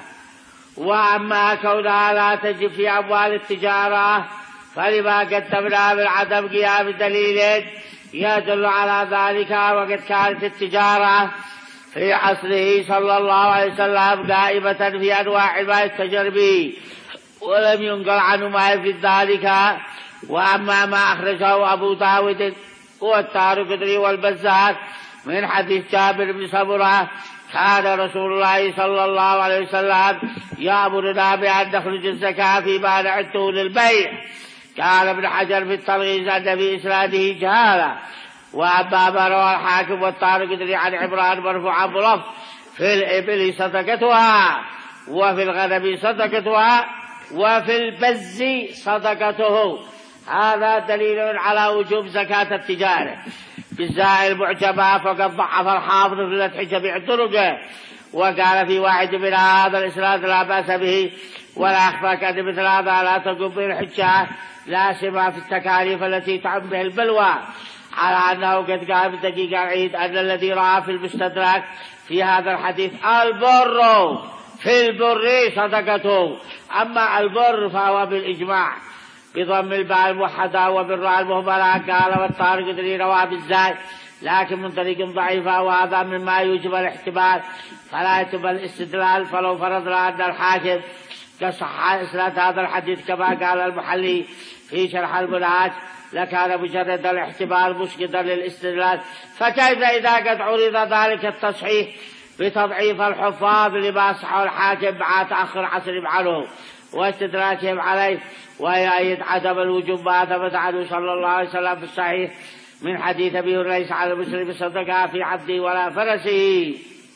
وأما كونها لا تجب في أموال التجارة فلما قدمنا من عدم قيام دليل يدل على ذلك، وقد كانت التجارة في عصره صلى الله عليه وسلم دائمة في أنواع ما يتجر به ولم ينقل عنه ما يفيد ذلك. وأما ما أخرجه أبو داود والدارقطني والبزار من حديث جابر بن سمرة كان رسول الله صلى الله عليه وسلم يأمرنا بأن نخرج الزكاة فيما نعده للبيع. قال ابن حجر في التلخيص أن في إسناده جهالة. وأما ما روى الحاكم والدارقطني عن عمران مرفوعا بلفظ في الإبل صدقتها وفي الغنم صدقتها وفي البز صدقته، هذا دليل على وجوب زكاة التجارة. بالزائل المعجبة فقد ضعف الحافظ في الفتح جميع طرقه، وقال في واحد من هذا الإسناد لا بأس به، ولا أخفاك أن مثل هذا لا تقوم به الحجة لا سما في التكاليف التي تعم به البلوى، على أنه قد قال بدقيقة العيد أن الذي رأى في المستدرك في هذا الحديث البر في البر صدقته. أما البر فهو بالإجماع بضم الباء الموحدة وبالراء المهملة. قال والدارقطني رواه بالزاي لكن من طريق ضعيفة، وهذا مما يوجب الاحتمال فلا يتم الاستدلال. فلو فرضنا أن الحاكم كصح إسناد هذا الحديث كما قال المحلي في شرح المنهاج لكان مجرد الاحتمال مسقطا للاستدلال، فكيف إذا قد عرض ذلك التصحيح بتضعيف الحفاظ لما صحه الحاكم مع تأخر عصرهم عنه واستدراكهم عليه، ويؤيد عدم الوجوب ما ثبت عنه صلى الله عليه وسلم في الصحيح من حديث أبي هريرة على المسلم صدقها في عبده ولا فرسه.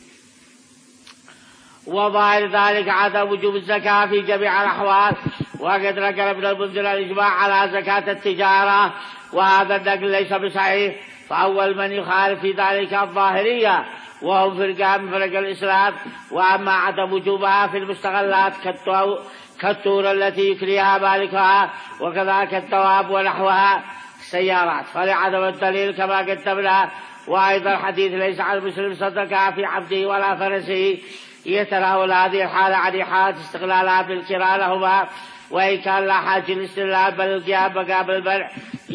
وظاهر ذلك عدم وجوب الزكاة في جميع الأحوال، وقد نقل ابن المنذر الإجماع على زكاة التجارة، وهذا النقل ليس بصحيح. فأول من يخالف في ذلك الظاهرية وهم فرقة من فرق الإسلام. وأما عدم وجوبها في المستغلات كالتور التي يكريها مالكها وكذلك الدواب ونحوها السيارات فلعدم الدليل كما قدمنا. وأيضا الحديث ليس على المسلم صدقها في عبده ولا فرسه يتناول هذه الحالة عن حالة استغلالها بالكراء لهما، وإن كان لا حاجة الاستغلال بل القيام مقام المنع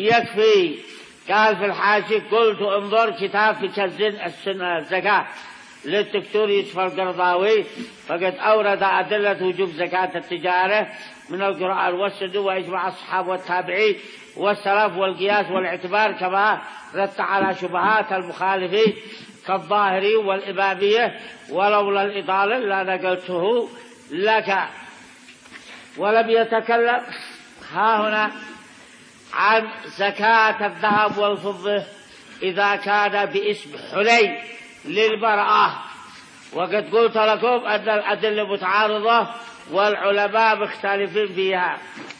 يكفي. قال في الحاشي قلت انظر كتاب في كنز الزكاة للدكتور يوسف القرضاوي، فقد أورد أدلة وجوب زكاة التجارة من القرآن والسنة وإجماع الصحابة والتابعين والسلف والقياس والاعتبار، كما رد على شبهات المخالفين كالظاهري والإمامية، ولولا الإطالة لا نقلته لك. ولم يتكلم ها هنا عن زكاة الذهب والفضة إذا كان باسم حلي للمرأة، وقد قلت لكم أن الأدلة متعارضة والعلماء مختلفين فيها.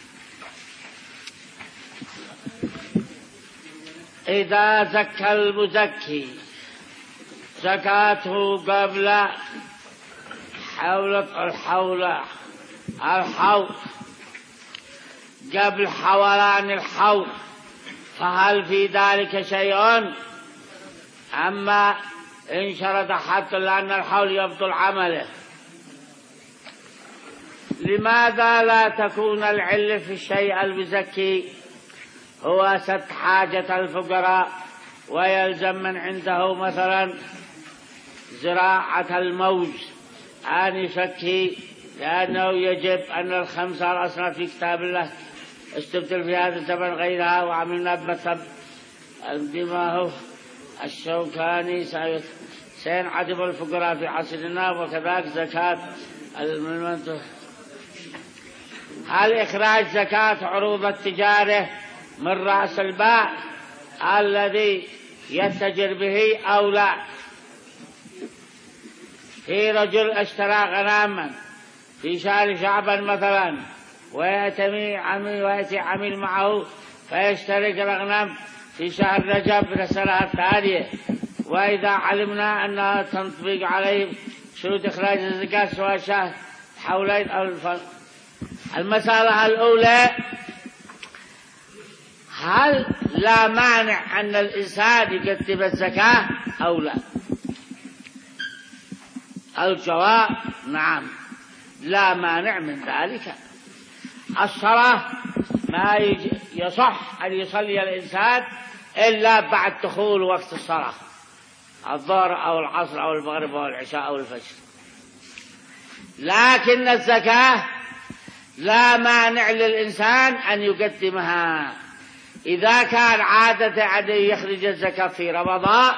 إذا زكى المزكي زكاته قبل حول الحول الحول قبل حولان الحول، فهل في ذلك شيء؟ أما إن شرط حتى لأن الحول يبطل عمله. لماذا لا تكون العلة في الشيء المزكي هو سد حاجة الفقراء، ويلزم من عنده مثلا زراعة الموز أن يزكي، لأنه يجب أن الخمسة الأصناف في كتاب الله استبدل في هذا الزمن غيرها، وعملنا بمثل بما هو الشوكاني سينعدم الفقراء في عصرنا، وكذلك زكاة المنتج. هل إخراج زكاة عروض التجارة من رأس المال الذي يتجر به أو لا؟ في رجل اشترى غناما في شهر شعبان مثلا، ويأتي عميل ويأتي عميل معه فيشترك الأغنام في شهر رجب من السنة التالية، وإذا علمنا أنها تنطبق عليه شروط إخراج الزكاة سواء شهر حولين أو الفرق. المسألة الأولى، هل لا مانع أن الإنسان يقدم الزكاة أو لا؟ الجواب نعم، لا مانع من ذلك. الصلاة ما يصح أن يصلي الإنسان إلا بعد دخول وقت الصلاة، الظهر أو العصر أو المغرب أو العشاء أو الفجر. لكن الزكاة لا مانع للإنسان أن يقدمها إذا كان عادة أن يخرج الزكاة في رمضان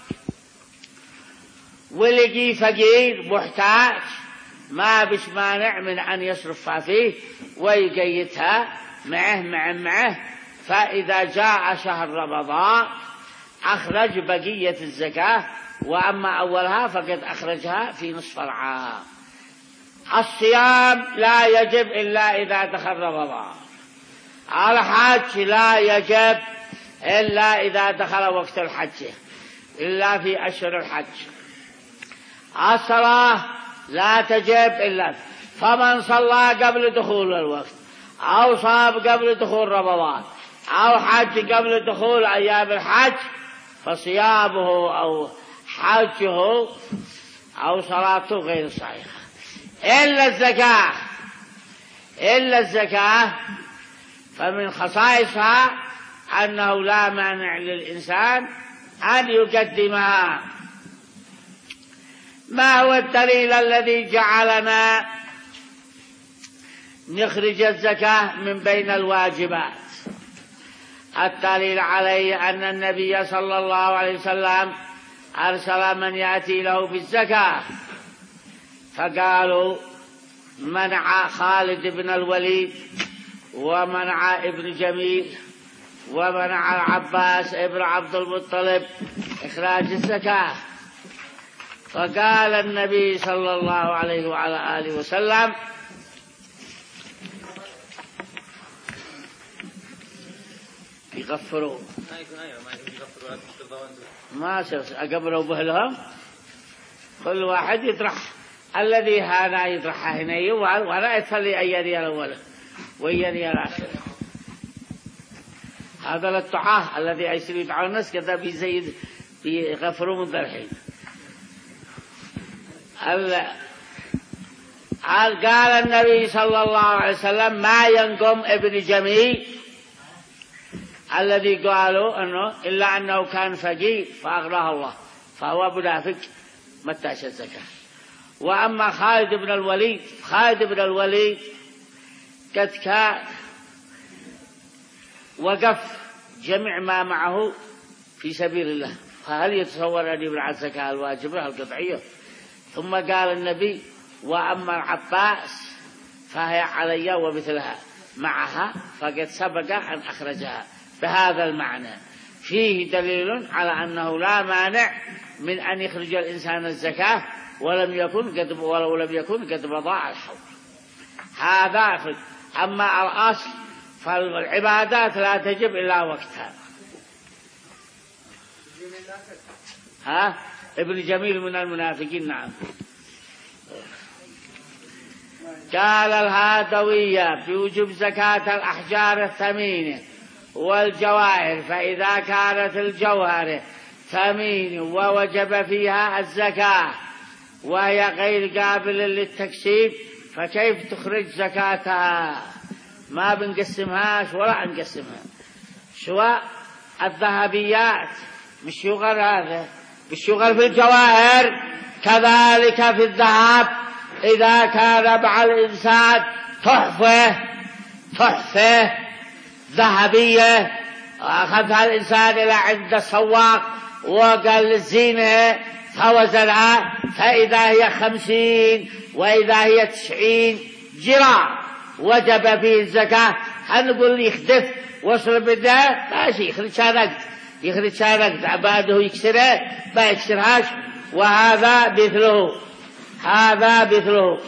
ولقي فقير محتاج، ما بش مانع من أن يصرفها فيه ويقيتها معه معه معه، فإذا جاء شهر رمضان أخرج بقية الزكاة، وأما أولها فقد أخرجها في نصف العام. الصيام لا يجب إلا إذا دخل رمضان، الحج لا يجب إلا إذا دخل وقت الحج إلا في أشهر الحج. الصلاة لا تجب إلا، فمن صلى قبل دخول الوقت أو صام قبل دخول رمضان أو حج قبل دخول أيام الحج فصيامه أو حجه أو صلاته غير صحيحة. إلا الزكاة إلا الزكاة فمن خصائصها أنه لا مانع للإنسان أن يقدمها. ما هو الدليل الذي جعلنا نخرج الزكاة من بين الواجبات؟ الدليل عليه أن النبي صلى الله عليه وسلم أرسل من يأتي له بالزكاة، فقالوا منع خالد بن الوليد ومنع ابن جميل ومنع العباس ابن عبد المطلب إخراج الزكاة، فقال النبي صلى الله عليه وعلى آله وسلم يغفروا ما سوف أقبلوا بهلهم، كل واحد يطرح الذي هذا يطرحه هنا ولا يصلي أيدي الأول ويدي الآخر. هذا الدعاء الذي يصير يدعو الناس كذا بيزيد بيغفروا من الحين. قال النبي صلى الله عليه وسلم ما ينقم ابن جميل الذي قالوا أنه إلا أنه كان فقير فأغناه الله فهو منافق متاش الزكاة. وأما خالد بن الوليد، خالد بن الوليد قد كان وقف جميع ما معه في سبيل الله، فهل يتصور أن يمنع الزكاة الواجبة القطعية؟ ثم قال النبي: وأما العباس فهي علي ومثلها معها فقد سبق أن أخرجها، بهذا المعنى. فيه دليل على أنه لا مانع من أن يخرج الإنسان الزكاة ولم يكن قد ولو لم يكن قد مضى الحول. هذا فد. أما الأصل فالعبادات لا تجب إلا وقتها. ها ابن جميل من المنافقين. نعم. قال الهادوية بوجوب زكاة الأحجار الثمينة والجواهر، فإذا كانت الجوهر ثمين ووجب فيها الزكاة وهي غير قابلة للتكسيب فكيف تخرج زكاتها؟ ما بنقسمهاش ولا نقسمها. سواء الذهبيات مش يغر، هذا مش يغر في الجواهر، كذلك في الذهب إذا كان مع الإنسان تحفة تحفة ذهبية أخذها الإنسان إلى عند السواق وقال للزينة فوزنها، فإذا هي خمسين وإذا هي تسعين جرام وجب فيه الزكاة. هنقول يخدف وصل بدها ماشي يخرج شارك يخرج شارك عباده يكسره ما يكسرهاش. وهذا مثله هذا مثله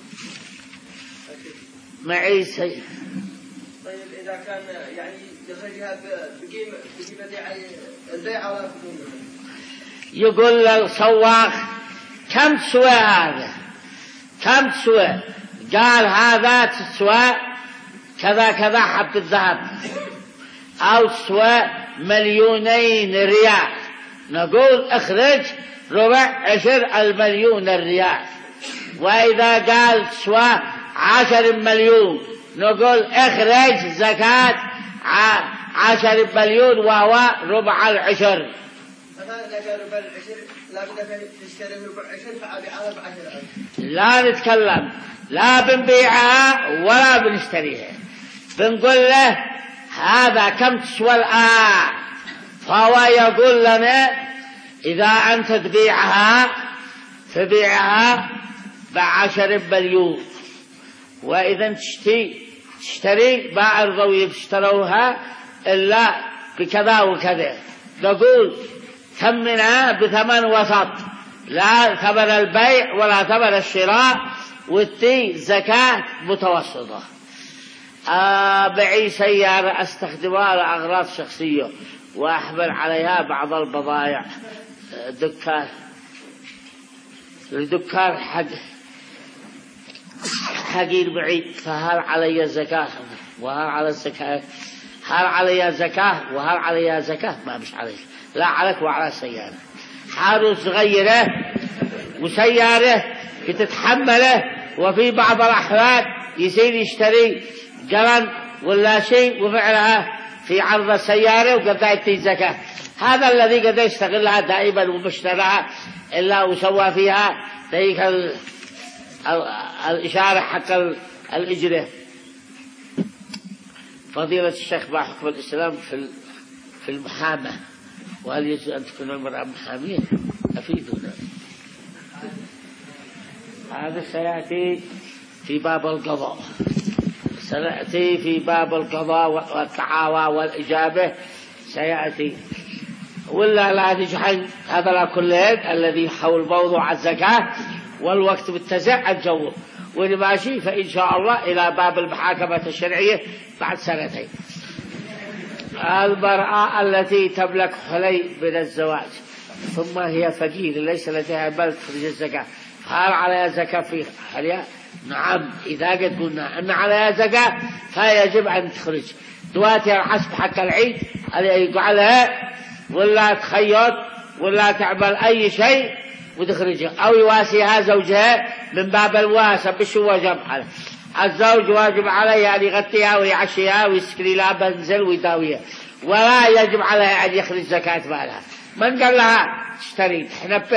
معي سيء. طيب إذا كان يعني يخرجها بقيمة بقيمة البيع ولا بدون؟ يقول للسواق كم تسوى هذا؟ كم تسوى؟ قال هذا تسوى كذا كذا حب الذهب، أو تسوى مليونين ريال. نقول اخرج ربع عشر المليون الريال. وإذا قال تسوى عشر مليون نقول اخرج زكاة عشر مليون وهو ربع العشر. لا نتكلم لا بنبيعها ولا بنشتريها، بنقول له هذا كم تسوى الآن، فهو يقول لنا إذا أنت تبيعها فبيعها بعشر مليون، وإذا تشتري تشتري ما أرضوا يشتروها إلا بكذا وكذا. نقول ثمنها بثمن وسط، لا ثمن البيع ولا ثمن الشراء، والتي زكاة متوسطة. آه بعي سيارة استخدمها لأغراض شخصية وأحمل عليها بعض البضائع، دكان لدكان حق حقير بعيد، فهل علي زكاة وهل على الزكاة؟ هل علي زكاة وهل علي زكاة؟ ما مش عليك، لا عليك وعلى السيارة. حارة صغيرة وسيارة بتتحمله، وفي بعض الأحوال يصير يشتري قرن ولا شيء وفعلها في عرض السيارة وقد يأتي زكاة. هذا الذي قد يشتغلها دائما ومشترها إلا وسوى فيها ذلك الإشارة حق الإجرة. فضيلة الشيخ ما حكم الإسلام في في المحاماة، وهل يجوز أن تكون المرأة محامية؟ أفيدنا. هذا سيأتي في باب القضاء، سيأتي في باب القضاء والتعاوى والإجابة سيأتي. ولا لا تجحن هذا لا كلين الذي حول موضوع الزكاة والوقت بالتزع الجو ونماشي، فإن شاء الله إلى باب المحاكمة الشرعية بعد سنتين. المرأة التي تملك حلي من الزواج ثم هي فقيرة ليس لديها مال تخرج الزكاة، هل عليها زكاة في حليها؟ نعم، إذا قد قلنا أن عليها زكاة فيجب أن تخرج. دواتي الحسب حق العيد اللي يقعلها ولا تخيط ولا تعمل أي شيء وتخرجها، أو يواسيها زوجها من باب الواسع بشو واجب عليه. الزوج واجب عليه أن يغطيها ويعشيها ويسكري لها بنزل ويداويها، ولا يجب عليه أن يخرج زكاة مالها. من قال لها تشتري تحنبه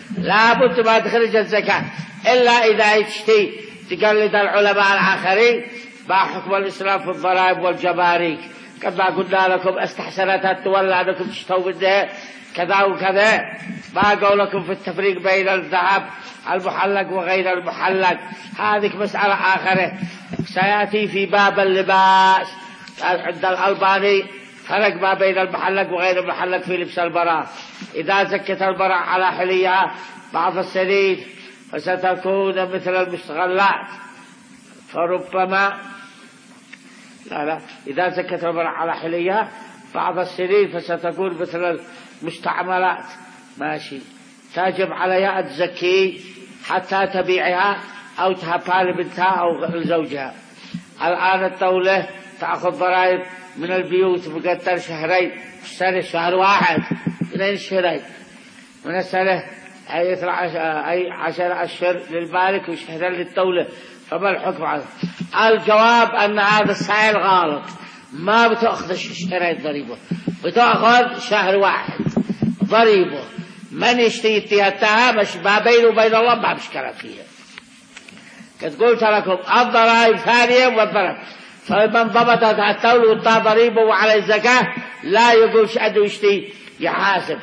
لا بد ما تخرج الزكاة إلا إذا يشتي تقلد العلماء الآخرين مع حكم الإسلام في الضرائب والجباريك. كما قلنا لكم استحسنتها تولى أنكم تشتوا بالده كذا وكذا، ما قولكم في التفريق بين الذهب المحلق وغير المحلق، هذه مسألة آخرة سيأتي في باب اللباس. عند الألباني فرق ما بين المحلق وغير المحلق في لبس المرأة. إذا زكت المرأة على حليها بعض السنين فستكون مثل المستغلات، فربما لا لا إذا زكت المرأة على حليها بعض السنين فستكون مثل المستعملات، ماشي، تجب عليها أن تزكي حتى تبيعها أو تهبها لبنتها أو لزوجها. الآن الدولة تأخذ ضرائب من البيوت بقدر شهرين في السنة، شهر واحد اثنين شهرين من السنة، أي عشر أشهر للمالك وشهرين للدولة، فما الحكم عنه؟ الجواب أن هذا السائل غلط، ما بتأخذ شهرين ضريبه، بتأخذ شهر واحد ضريبه. من يشتي يتيتها مش ما بينه وبين الله ما مشكلة فيها. قد قلت لكم الضرائب ثانية والضرائب، فمن ضبطت الدولة وطا ضريبه وعلى الزكاة لا يقول شأنه يشتي يحاسب.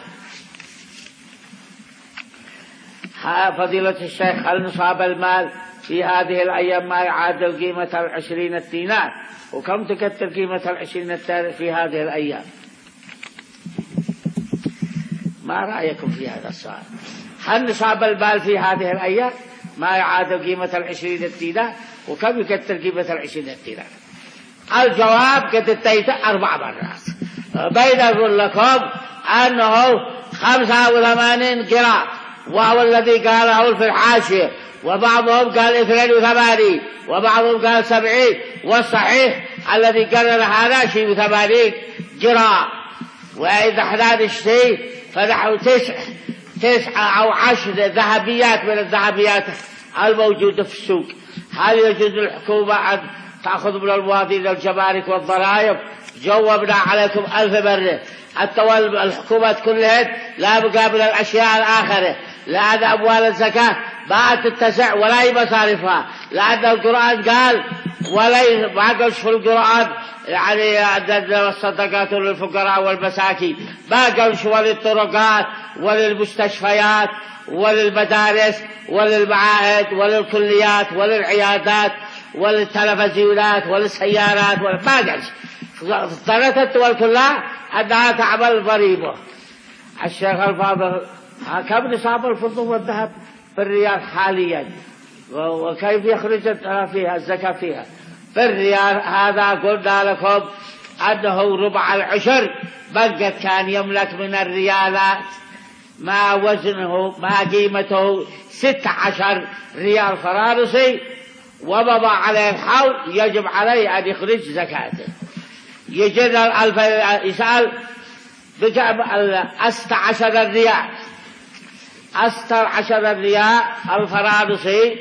فضيلة الشيخ هل نصاب المال في هذه الأيام ما يعادل قيمة العشرين الدينار؟ وكم تكتر قيمة العشرين الدينار في هذه الأيام؟ ما رأيكم في هذا السؤال؟ هل نصاب المال في هذه الأيام ما يعادل قيمة العشرين الدينار؟ وكم يكتر قيمة العشرين الدينار؟ الجواب قد اتيت أربع مرات. بين أقول لكم أنه خمسة وثمانين قراء، وهو الذي قاله في الحاشية، وبعضهم قال اثنين وثمانين، وبعضهم قال سبعين، والصحيح الذي قال هذا شيء وثمانين قراء. وإذا احنا نشتي فنحو تسع تسعة أو عشر ذهبيات من الذهبيات الموجودة في السوق. هل يجوز للحكومة أن تأخذ من المواطنين الجمارك والضرائب؟ جاوبنا عليكم ألف مرة. التول الحكومات كلها لا مقابل الأشياء الآخرة، لأن أموال الزكاة ما تتسع ولا مصارفها، لأن القرآن قال ولا ما قالش في القرآن يعني الصدقات للفقراء والمساكين، ما قالش وللطرقات وللمستشفيات وللمدارس وللمعاهد وللكليات وللعيادات وللتلفزيونات وللسيارات، ما قالش. اضطرت الدول كلها أنها تعمل ضريبة. الشيخ الفاضل كم نصاب الفضة والذهب في الريال حاليا، وكيف يخرج فيها الزكاة فيها؟ في الريال هذا قلنا لكم أنه ربع العشر، بقت كان يملك من الريالات ما وزنه ما قيمته ستة عشر ريال فرنسي، ومضى عليه الحول يجب عليه أن يخرج زكاته. يجد الألف يسأل بكم أست عشر الريال، أست عشر الريال الفرنسي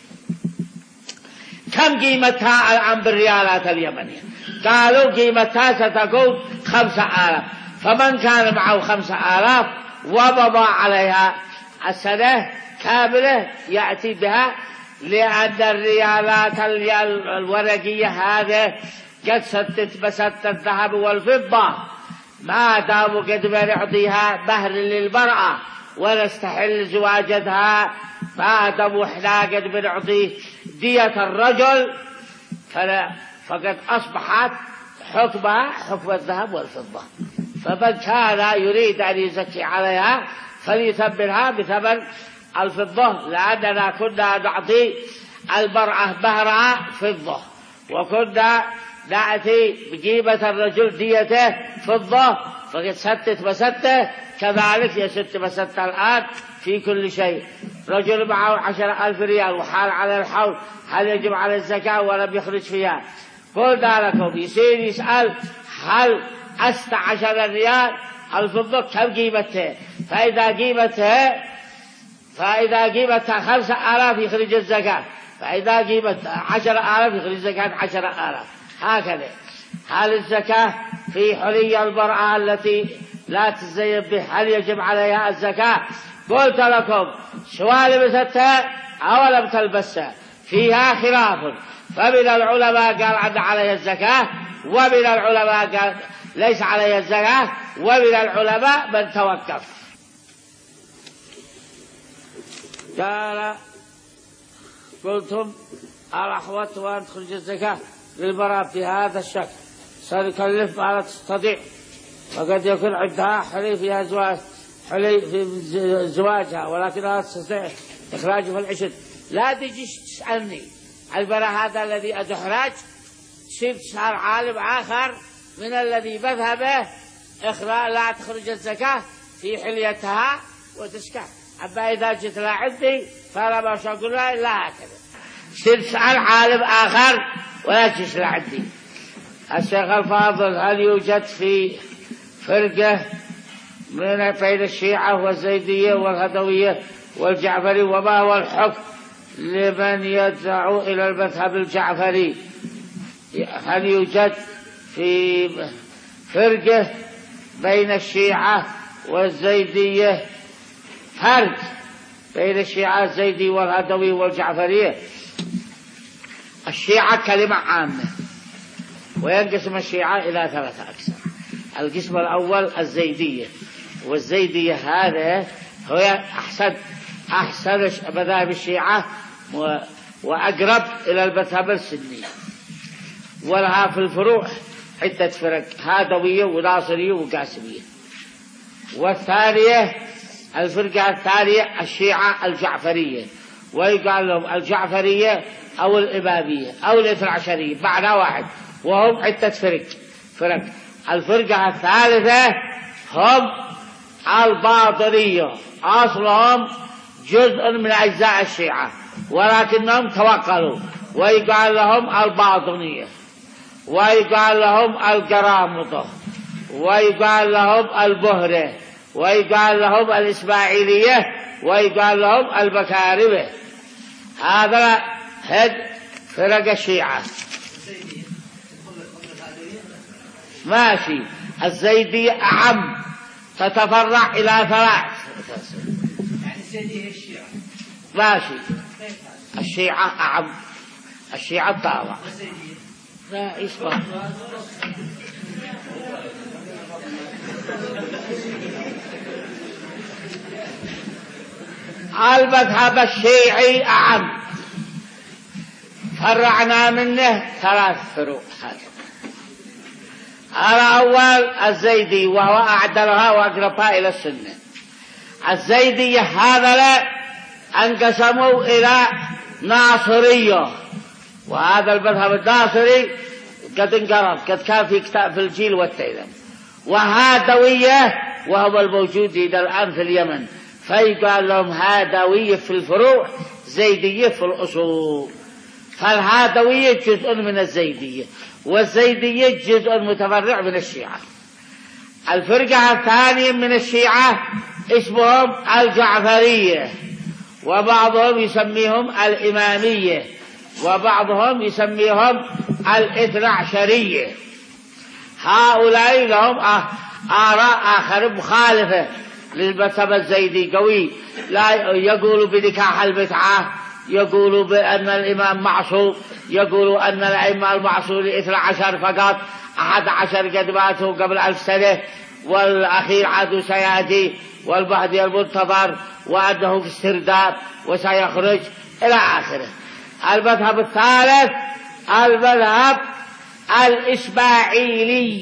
كم قيمتها الآن بالريالات اليمنية؟ قالوا قيمتها ستكون خمسة آلاف. فمن كان معه خمسة آلاف ومضى عليها السنة كاملة يأتي بها، لأن الريالات الورقية هذه قد ستت بست الذهب والفضة، ما داموا قد بنعطيها مهر للمرأة ونستحل زواجتها، ما داموا احنا قد بنعطيه دية الرجل، فقد أصبحت حكمها حكم الذهب والفضة. فمن كان يريد أن يزكي عليها فليثمنها بثمن الفضة، لأننا كنا نعطي المرأة مهرها فضة، وكنا نأتي بقيمة الرجل ديته فضة، فقد ستت وستة، كذلك يست وستة الآن في كل شيء. رجل معه عشر ألف ريال وحال على الحول، هل يجب على الزكاة ولم يخرج فيها؟ قلنا لكم يصير يسأل هل أست عشر ريال الفضة كم قيمتها؟ فإذا قيمتها فإذا قيمتها خمسة آلاف يخرج الزكاة، فإذا قيمتها عشر آلاف يخرج الزكاة عشر آلاف، هكذا. هل الزكاة في حلي المرأة التي لا تزين به هل يجب عليها الزكاة؟ قلت لكم سواء لبستها أو لم تلبسها فيها خلاف، فمن العلماء قال عد عليها الزكاة، ومن العلماء قال ليس عليها الزكاة، ومن العلماء من توقف. قال قلتم الأحوط وأن تخرج الزكاة للمرأة في هذا الشكل سنكلف ما لا تستطيع، وقد يكون عندها حلي فيها زواج حلي في زواجها ولكنها تستطيع إخراجه في العشر. لا تجيش تسألني البراء هذا الذي أدحراج تصير تسأل عالم آخر من الذي مذهبه إخراج لا تخرج الزكاة في حليتها وتسكت. أما إذا جئت لا عندي فأنا ما أقول لا إلا هكذا، تصير تسأل عالم آخر ولا تجيش لا عندي. الشيخ الفاضل هل يوجد في فرقة من بين الشيعة والزيدية والهدوية والجعفري، وما هو الحكم لمن يدعو إلى المذهب الجعفري؟ هل يوجد في فرقة بين الشيعة والزيدية فرق بين الشيعة الزيدي والهدوي والجعفرية؟ الشيعة كلمة عامة، وينقسم الشيعة إلى ثلاثة أقسام. القسم الأول الزيدية، والزيدية هذا هو أحسن أحسن مذاهب الشيعة وأقرب إلى المذهب السني، ولها في الفروع عدة فرق هادوية وناصرية وقاسمية. والثانية الفرقة الثانية الشيعة الجعفرية، ويقال لهم الجعفرية أو الإمامية أو الاثنى عشرية، معنى واحد، وهم عدة فرق فرق. الفرقة الثالثة هم الباطنية، أصلهم جزء من أجزاء الشيعة ولكنهم توقلوا، ويقال لهم الباطنية، ويقال لهم القرامطة، ويقال لهم البهرة، ويقال لهم الإسماعيلية، ويقال لهم البكاربة. هذا هد فرق الشيعة. ماشي. الزيدية أعم، تتفرع إلى ثلاث. يعني الزيدية الشيعة. ماشي. الشيعة أعم، الشيعة الطاوة. لا اسمع. المذهب الشيعي أعم، فرعنا منه ثلاث فروع. الأول الزيدي، وهو أعدلها وأقربها إلى السنة. الزيدية هذا لا انقسموا إلى ناصرية، وهذا المذهب الناصري قد انقرض، قد كان في كتاب في الجيل والتيلم. وهادوية، وهو الموجود إلى الآن في اليمن، فيقال لهم هادوية في الفروع، زيدية في الأصول. فالهادوية جزء من الزيدية، والزيدية جزء متفرع من الشيعة. الفرقة الثانية من الشيعة اسمهم الجعفرية، وبعضهم يسميهم الإمامية، وبعضهم يسميهم الاثنى عشرية. هؤلاء لهم آراء آخر مخالفة للمذهب الزيدي قوي، لا يقولوا بنكاح البتعة، يقولوا بأن الإمام معصوم، يقولوا أن الأئمة المعصوم اثنى عشر فقط، أحد عشر قد ماتوا قبل ألف سنة، والأخير عاد سيأتي، والمهدي المنتظر، وأنه في استرداد وسيخرج إلى آخره. المذهب الثالث المذهب الإسماعيلي،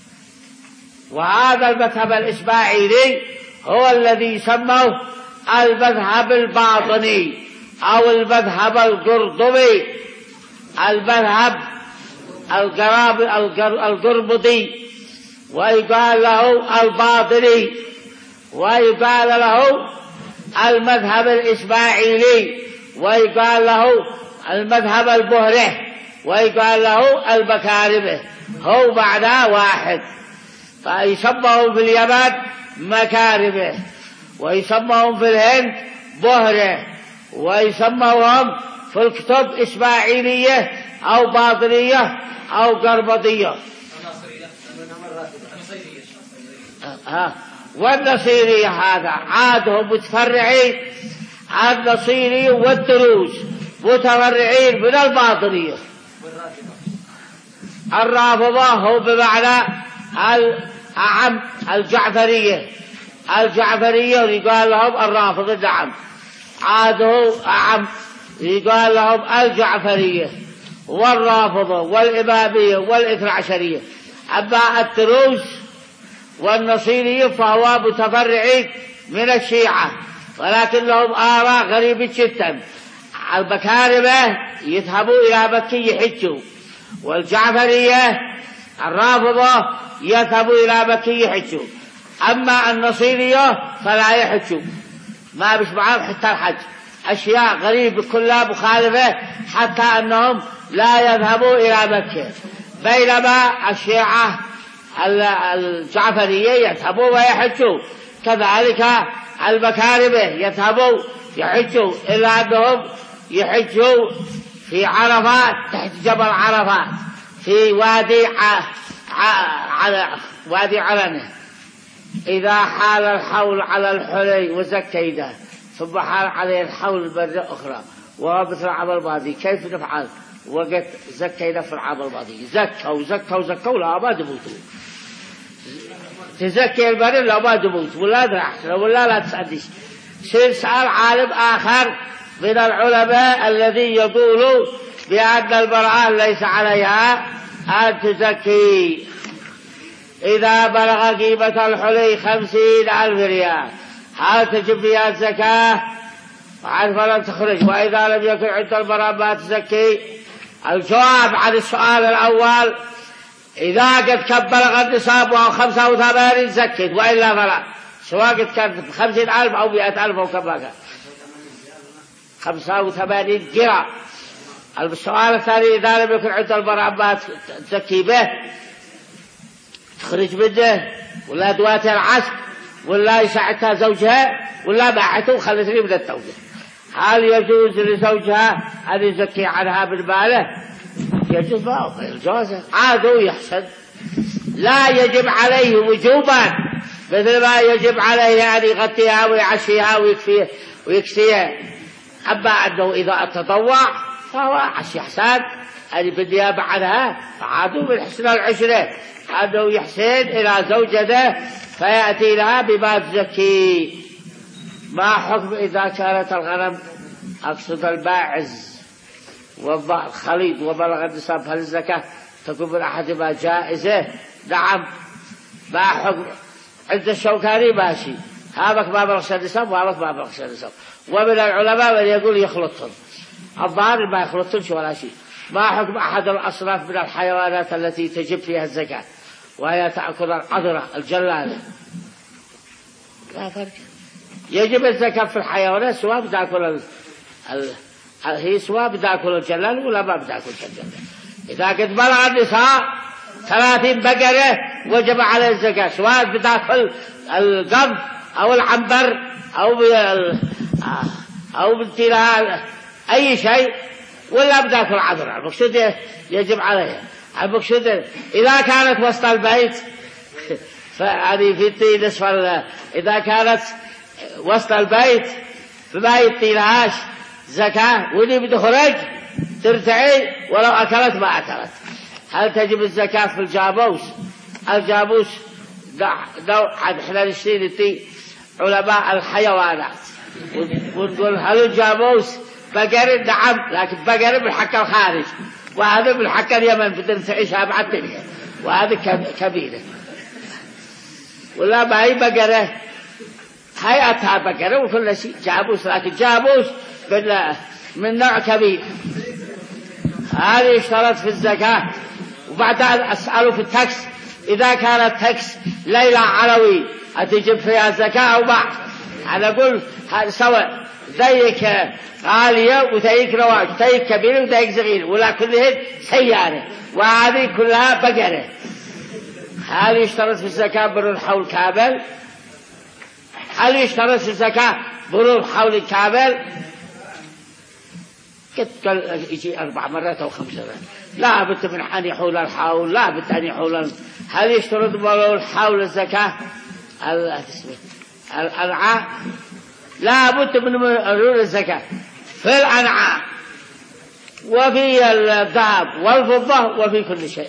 وهذا المذهب الإسماعيلي هو الذي سموه المذهب الباطني أو المذهب القرطبي، المذهب القرمطي، ويقال له الباطني، ويقال له المذهب الإسماعيلي، ويقال له المذهب البهره، ويقال له البكاربه. هو معناه واحد، فيسمهم في اليمن مكاربه، ويسمهم في الهند بهره، ويسموهم في الكتب إسماعيلية أو باطنية أو قربطية. ها والنصيري هذا عادهم متفرعين، النصيري والدروز متفرعين من الباطنية. الرافضة هو بمعنى الأعم الجعفرية، الجعفرية يقال لهم الرافضة نعم، عاده أعم يقال لهم الجعفرية والرافضة والإمامية والاثنى عشرية. أما الدروز والنصيرية فهو متفرعين من الشيعة، ولكن لهم آراء غريبة جدا. البكارمة يذهبوا إلى مكة يحجوا، والجعفرية الرافضة يذهبوا إلى مكة يحجوا، أما النصيرية فلا يحجوا، ما بش معهم حتى الحج. أشياء غريبة كلها مخالفة، حتى أنهم لا يذهبوا إلى مكة، بينما الشيعة الجعفرية يذهبوا ويحجوا، كذلك البكارمة يذهبوا يحجوا، إلا أنهم يحجوا في عرفات تحت جبل عرفات في وادي ع... ع... ع... وادي علنة. إذا حال الحول على الحلي وزكيده ثم حال عليه الحول مرة أخرى وهو مثل العام الماضي، كيف نفعل وقت زكينا في العام الماضي؟ زكوا زكوا زكوا لا ما تموتوا، تزكي البر لا ما تموت ولا درحت ولا لا تسألش. سأل عالم آخر من العلماء الذي يقول بأن المرأة ليس عليها أن تزكي إذا بلغ قيمة الحلي خمسين ألف ريال، هل تجب فيها الزكاة؟ وعن فلم تخرج. وإذا لم يكن عند المرأة ما تزكي. الجواب عن السؤال الأول: إذا قد كان بلغ النصاب وهو خمسة وثمانين زكت، وإلا فلا، سواء قد كان خمسين ألف أو مئة ألف أو كما كان خمسة وثمانين جرام. السؤال الثاني: إذا لم يكن عند المرأة ما تزكي به، تخرج منه ولا دواتها العشق ولا يساعدها زوجها ولا باعته وخلتني من التوبة، هل يجوز لزوجها أن يزكي عنها بالمال؟ يجوز ما الجوازة عادوا يحسن، لا يجب عليه وجوبا مثل ما يجب عليه أن يغطيها ويعشيها ويكفيها ويكسيها. أما أنه إذا تطوع فهو عشي حسان أن بالنيابة عنها، فعادوا من حسن العشرة أنه يحسن إلى زوجته فيأتي لها بما تزكي. ما حكم إذا كانت الغنم أقصد الماعز والخليط وبلغ النصاب، هل الزكاة تكون من أحدهما جائزة؟ نعم. ما حكم عند الشوكاني ماشي، هذاك ما بلغ النصاب وهذاك ما بلغ النصاب، ومن العلماء من يقول يخلطهم، الظاهر ما يخلطهمش ولا شيء. ما حكم أحد الأصناف من الحيوانات التي تجب فيها الزكاة وهي تأكل العذرة الجلالة؟ لا فرق، يجب الزكاة في الحيوانات سواء بتأكل ال... ال... هي سواء بتأكل الجلال ولا ما بتأكل الجلال. إذا قد بلغ النصاب ثلاثين بقرة وجب عليه الزكاة، سواء بتأكل القمح أو العنبر أو بال... أو بتلها أي شيء ولا بتأكل عذرة. المقصود يجب عليه. المقصود إذا كانت وسط البيت فهذه في التي نصف إذا كانت وسط البيت فما يبطيلهاش زكاة، ودي بتخرج ترتعي ولو أكلت ما أكلت. هل تجب الزكاة في الجاموس؟ الجاموس نوع عن احنا نشتري التي علماء الحيوانات ونقول هل الجاموس بقر؟ نعم، لكن بقر من حق الخارج، وهذا من حق اليمن بدنا تعيشها مع الدنيا، وهذا كبيرة ولا ما هي بقرة، هيئتها بقرة وكل شيء جاموس، لكن جاموس من, من نوع كبير. هذه يشترط في الزكاة. وبعدها أسأله في التكس: إذا كانت تكس ليلى علوي أتجب فيها زكاة أو بعد؟ أنا أقول سواء ذيك غالية وذيك رواج، ذيك كبير وذيك صغير، ولا كلهن سيارة، وهذه كلها بقرة. هل يشترط في الزكاة مرور الحول كامل؟ هل يشترط في الزكاة مرور الحول كامل؟ قد يجي أربع مرات أو خمس مرات، لا بد من أن يحول الحول، لا بد أن يحول. هل يشترط مرور الحول الزكاة؟ الأنعام لا بد من أجور الزكاة في الأنعام وفي الذهب والفضة وفي كل شيء.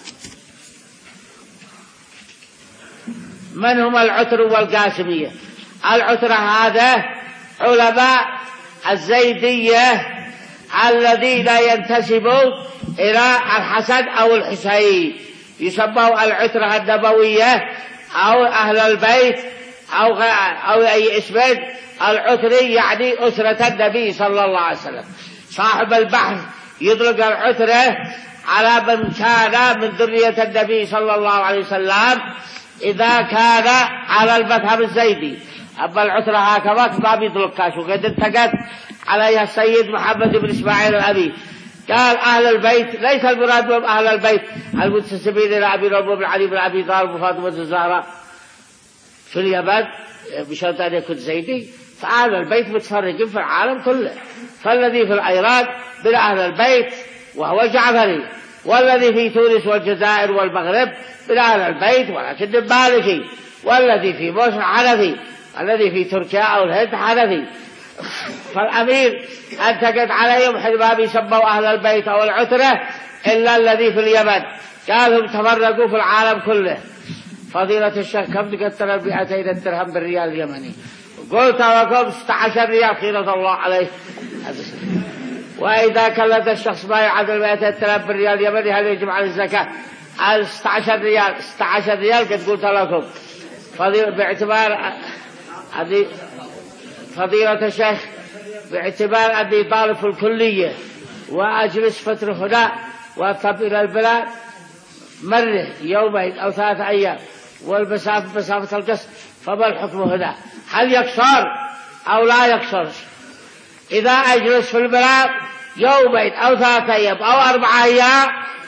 من هم العتر والقاسمية؟ العترة هذا علماء الزيدية الذين ينتسبوا إلى الحسن أو الحسين، يسموا العترة النبوية أو أهل البيت أو, أو أي اسم. العتري يعني أسرة النبي صلى الله عليه وسلم. صاحب البحث يطلق العترة على من كان من ذرية النبي صلى الله عليه وسلم إذا كان على المذهب الزيدي. أما العترة هكذا ما بيطلقهاش، وقد انتقد عليها السيد محمد بن إسماعيل الأبي، قال أهل البيت ليس المراد بهم أهل البيت المنتسبين إلى أبي ربه بن علي بن أبي طالب وفاطمة الزهراء في اليمن بشرط أن يكون زيدي، فأهل البيت متفرقين في العالم كله. فالذي في العراق من أهل البيت وهو جعفري، والذي في تونس والجزائر والمغرب من أهل البيت ولكن مالكي، والذي في مصر حنفي، الذي في تركيا أو الهند حنفي. فالأمير انتقد عليهم حينما بيسموا أهل البيت أو العترة إلا الذي في اليمن، قالهم تفرقوا في العالم كله. فضيلة الشيخ كم تقتل بمئتين الدرهم بالريال اليمني؟ قلت لكم ستة عشر ريال خيرة الله عليه. وإذا كلت الشخص ما يعادل مئتين درهم بالريال اليمني هل يجب على الزكاة؟ ستة عشر ريال ستة عشر ريال قد قلت لكم. فضيلة باعتبار هذه فضيلة الشيخ باعتبار أني طالب في الكلية وأجلس فترة هنا وأذهب إلى البلاد مرة يومين أو ثلاثة أيام والمسافة مسافة القصر، فما الحكم هنا؟ هل يكسر أو لا يكسر؟ إذا أجلس في البلاد يومين أو ثلاثة أيام أو أربعة أيام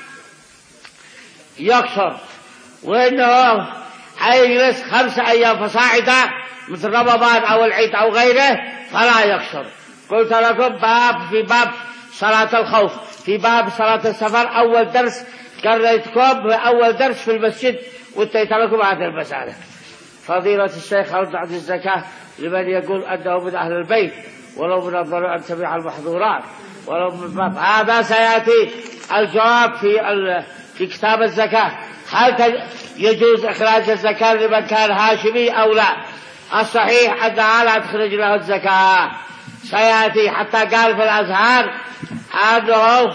يكسر، وإنه أجلس خمسة أيام فصاعدا مثل رمضان أو العيد أو غيره فلا يكسر. قلت لكم باب في باب صلاة الخوف، في باب صلاة السفر أول درس قريتكم أول درس في المسجد واتيت لكم هذه المسألة. فضيلة الشيخ هل بعد الزكاة لمن يقول أنه من أهل البيت ولو من الضرورة أن تبيع المحظورات ولو من باب هذا سيأتي الجواب في في كتاب الزكاة. هل يجوز إخراج الزكاة لمن كان هاشمي أو لا؟ الصحيح أنها لا تخرج له الزكاة، سيأتي حتى قال في الأزهار أنه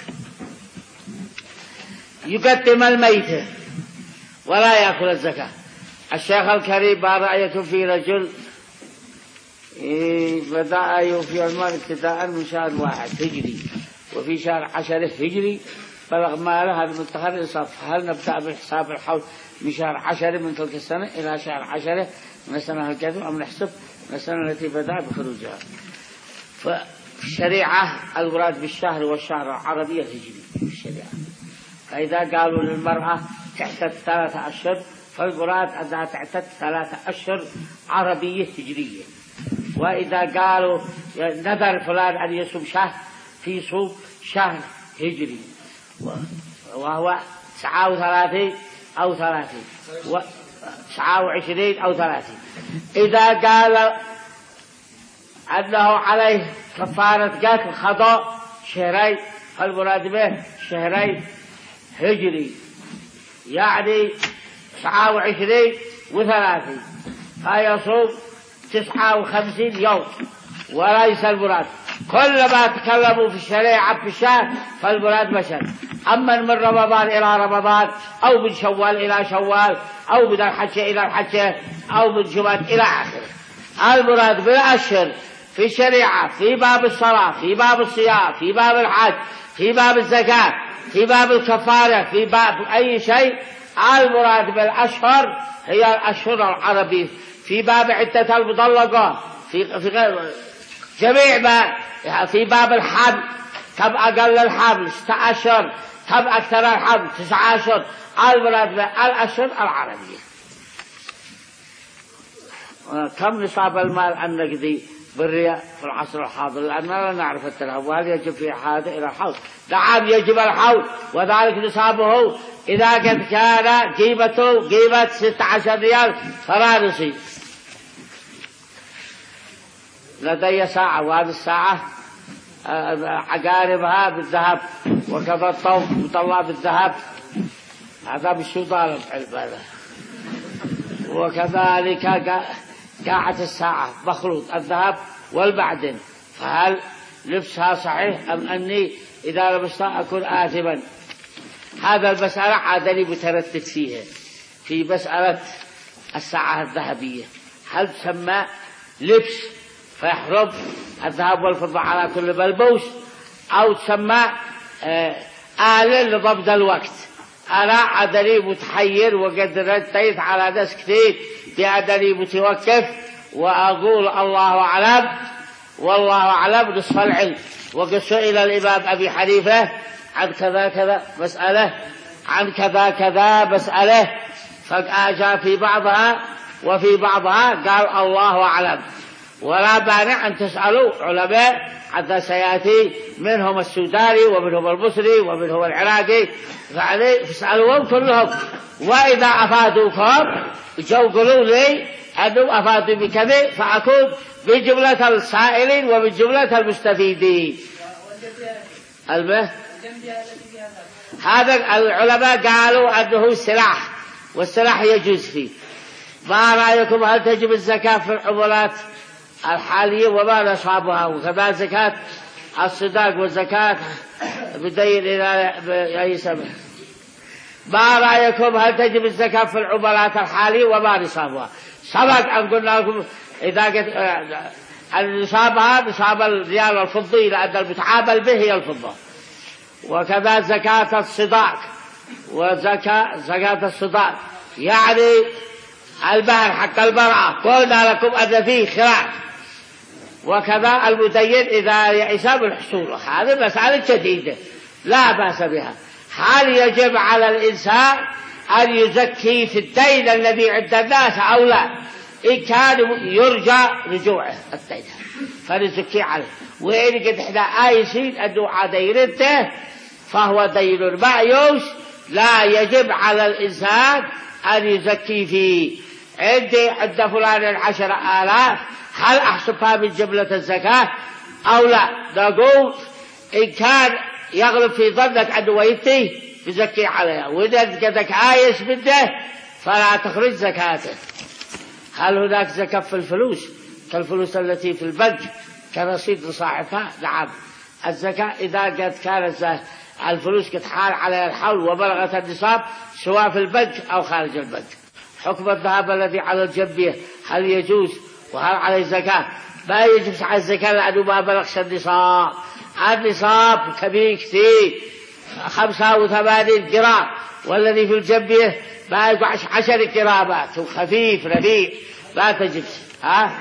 يقدم الميت ولا يأكل الزكاة. الشيخ الكريم ما رأيكم في رجل بدأ يوفي المال ابتداء من شهر واحد هجري وفي شهر عشرة هجري بلغ ماله هذا متخرج صف، هل نبدأ بحساب الحول من شهر عشرة من تلك السنة إلى شهر عشرة من السنة الكاذبة أم نحسب من السنة التي بدأ بخروجها؟ ففي الشريعة المراد بالشهر والشهر العربي الهجري في الشريعة. فإذا قالوا للمرأة تعتد ثلاثة أشهر فالمراد أنها تعتد ثلاثة أشهر عربية هجرية. وإذا قالوا نذر فلان أن يصوم شهر في صوم شهر هجري وهو تسعة وثلاثين أو ثلاثين تسعة وعشرين أو ثلاثين. إذا قال أنه عليه كفارة قتل خطأ شهرين فالمراد به شهرين هجري يعني تسعة وعشرين وثلاثين، فيصوم تسعة وخمسين يوم وليس المراد. كل ما تكلموا في الشريعة في الشهر فالمراد مشهد. أما من رمضان إلى رمضان أو من شوال إلى شوال أو من الحجة إلى الحجة أو من جمعة إلى آخره. المراد بالأشهر في الشريعة في باب الصلاة في باب الصيام في باب الحج في باب الزكاة في باب الكفارة في باب أي شيء. المراد بالأشهر هي الأشهر العربية في باب عدة المطلقة في في جميع ما في باب الحمل كم أقل الحمل ستة أشهر كم أكثر الحمل تسعة أشهر. المراد بالأشهر العربية. كم نصاب المال النقدي بالرياء في العصر الحاضر، لأننا لا نعرف الترهب، وهل يجب في حاجة إلى الحول؟ نعم يجب الحول، وذلك نصابه إذا قد كان قيمته قيمة ستة عشر ريال فرنسي. لدي ساعة، وهذه الساعة عقاربها بالذهب، وكذا الطوق مطلع بالذهب، هذا مش طالب علم هذا. وكذلك قاعة الساعة مخلوط الذهب والمعدن، فهل لبسها صحيح أم أني إذا لبستها أكون آثما؟ هذا المسألة عادني متردد فيها، في مسألة الساعة الذهبية، هل تسمى لبس فيحرم الذهب والفضة على كل ملبوس، أو تسمى آلة لضبط الوقت؟ أنا عدني متحير، وقد رديت على ناس كثير بأنني متوقف، وأقول الله أعلم والله أعلم نصف العلم. وقد سئل الإمام أبي حنيفة عن كذا كذا مسألة، عن كذا كذا مسألة، فأجاب في بعضها وفي بعضها قال الله أعلم. ولا مانع أن تسألوا علماء حتى سيأتي منهم السوداني ومنهم المصري ومنهم العراقي، فعلي فاسألوهم كلهم، وإذا أفادوكم جو قولوا لي أنهم أفادوا بكذا، فأكون من جملة السائلين ومن جملة المستفيدين. المه هذا العلماء قالوا أنه سلاح، والسلاح يجوز فيه. ما رأيكم هل تجب الزكاة في العملات الحالية وما نصابها، وكذا زكاة الصداق والزكاة بدين إلى أي سبب؟ ما رأيكم هل تجب الزكاة في العملات الحالية وما نصابها؟ سبق أن قلنا لكم إذا نصابها نصاب الريال الفضي، لأن المتعامل به هي الفضة. وكذا زكاة الصداق وزكاة زكاة الصداق يعني المهر حق المرأة، قلنا لكم أن فيه خلاف. وكذا المدين إذا يئس من حصوله، هذه مسألة جديدة لا بأس بها. هل يجب على الإنسان أن يزكي في الدين الذي عند الناس أو لا؟ إن كان يرجى رجوعه الدين فنزكي عليه، وإن قد إحنا آيسين أنه عاد يرده فهو دين معيوش لا يجب على الإنسان أن يزكي فيه. عندي عند فلان العشر آلاف، هل أحسبها من جملة الزكاة أو لا؟ نقول إن كان يغلب في ظنك أنه يتيه بزكي عليها، وإذا قدك آيس منه فلا تخرج زكاته. هل هناك زكاة في الفلوس كالفلوس التي في البنك كرصيد لصاحبها؟ نعم. الزكاة إذا قد كانت الفلوس قد حال عليها الحول وبلغت النصاب سواء في البنك أو خارج البنك. حكم الذهب الذي على الجبية هل يجوز وهل عليه زكاة؟ ما يجب على الزكاة لأنه ما بلغش النصاب. النصاب كبير كثير خمسة وثمانين جرام، والذي في الجبية ما يقعش عشر جرامات وخفيف رفيع لا تجب. ها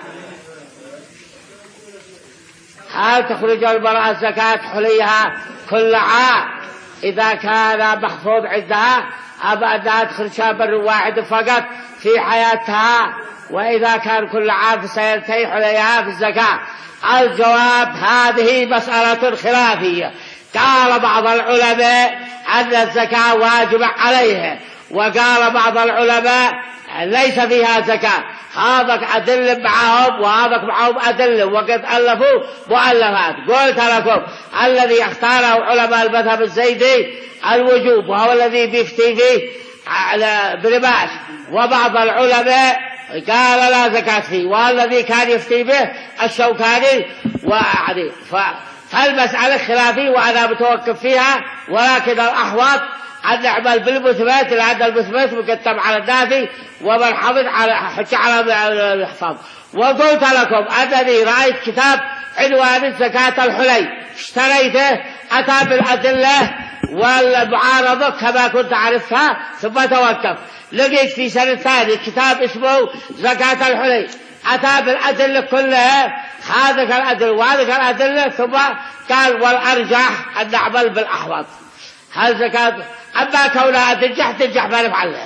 هل تخرج المرأة زكاة حليها كل عام إذا كان محفوظ عندها، أم أنها تخرج شابا واحد فقط في حياتها، وإذا كان كل عام سينتهي حليها في الزكاة؟ الجواب هذه مسألة خلافية. قال بعض العلماء أن الزكاة واجبة عليها، وقال بعض العلماء ليس فيها زكاة. هذا أدل معهم وهذا معهم أدل، وقد ألفوا مؤلفات. قلت لكم الذي اختاره علماء المذهب الزيدي الوجوب، وهو الذي بيفتي فيه على بلباس، وبعض العلماء قال لا زكاة فيه، والذي كان يفتي به الشوكاني وعلي. فالمسألة خلافية وأنا متوقف فيها، ولكن الأحوط أن نعمل بالمثبت، لأن المثبت مكتب على النافي ومن حفظ على حج على الحفاظ. وقلت لكم أنني رأيت كتاب عنوان زكاة الحلي، اشتريته أتى بالأدلة والمعارضة كما كنت أعرفها، ثم توقف. لقيت في سنة ثانية كتاب اسمه زكاة الحلي، أتى بالأدلة كلها، هذا الأدلة وهذا الأدلة، ثم قال والأرجح أن نعمل بالأحوط. هل زكاة أما كونها تنجح تنجح ما نفعلها،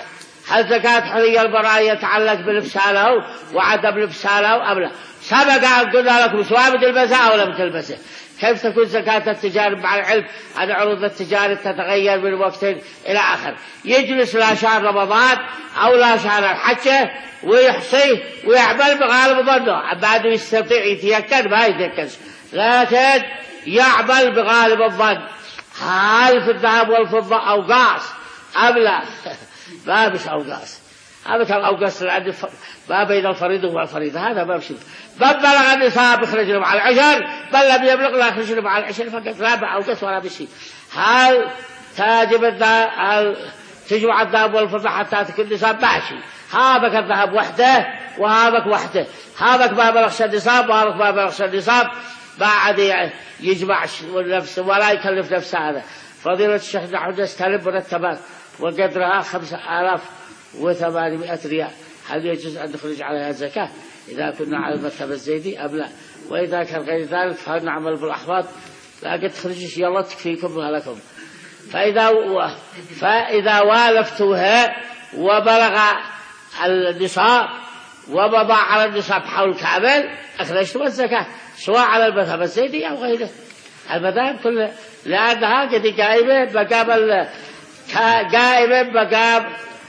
هل زكاة حلي البراء يتعلق بلبسها له وعدم لبسها له أم لا؟ سبق أن قلنا لكم سواء بتلبسها أو لم تلبسها. كيف تكون زكاة التجار مع العلم أن عروض التجارة تتغير من وقت إلى آخر؟ يجلس لا شهر رمضان أو لا شهر الحجة ويحصيه ويعمل بغالب ظنه، بعد يستطيع يتيقن ما يتيقن، لكن يعمل بغالب الظن. هل في الذهب والفضة أوقاس أم لا؟ ما بش أوقاس، هذا الأوقاس عندي ما بين الفريضة والفريضة، هذا ما بشي. بل بلغ النصاب يخرج له مع العشر، بل لم يبلغ لا يخرج له مع العشر، فقط لا بأوقاس ولا بشي. هل تجب الذهب، هل تجمع الذهب والفضة حتى تكون النصاب؟ ماشي، هذاك الذهب وحده وهذاك وحده، هذاك ما بلغش النصاب وهذاك ما بلغش النصاب، بعد يجمع نفسه ولا يكلف نفسه. هذا فضيلة الشيخ نحن نستلم مرتبات وقدرها خمسة آلاف وثمانمائة ريال، هل يجوز أن نخرج عليها الزكاة إذا كنا على المذهب الزيدي أم لا؟ وإذا كان غير ذلك فهل نعمل بالأحواض؟ لا قد تخرجش يلا تكفيكم ولكم. فإذا و... فإذا والفتوها وبلغ النصاب ومضى على النصاب حول كامل أخرجتم الزكاة، سواء على المذهب الزيدي أو غيره المذاهب كلها، لأنها قد قائمة مقام ال... قائمة مقام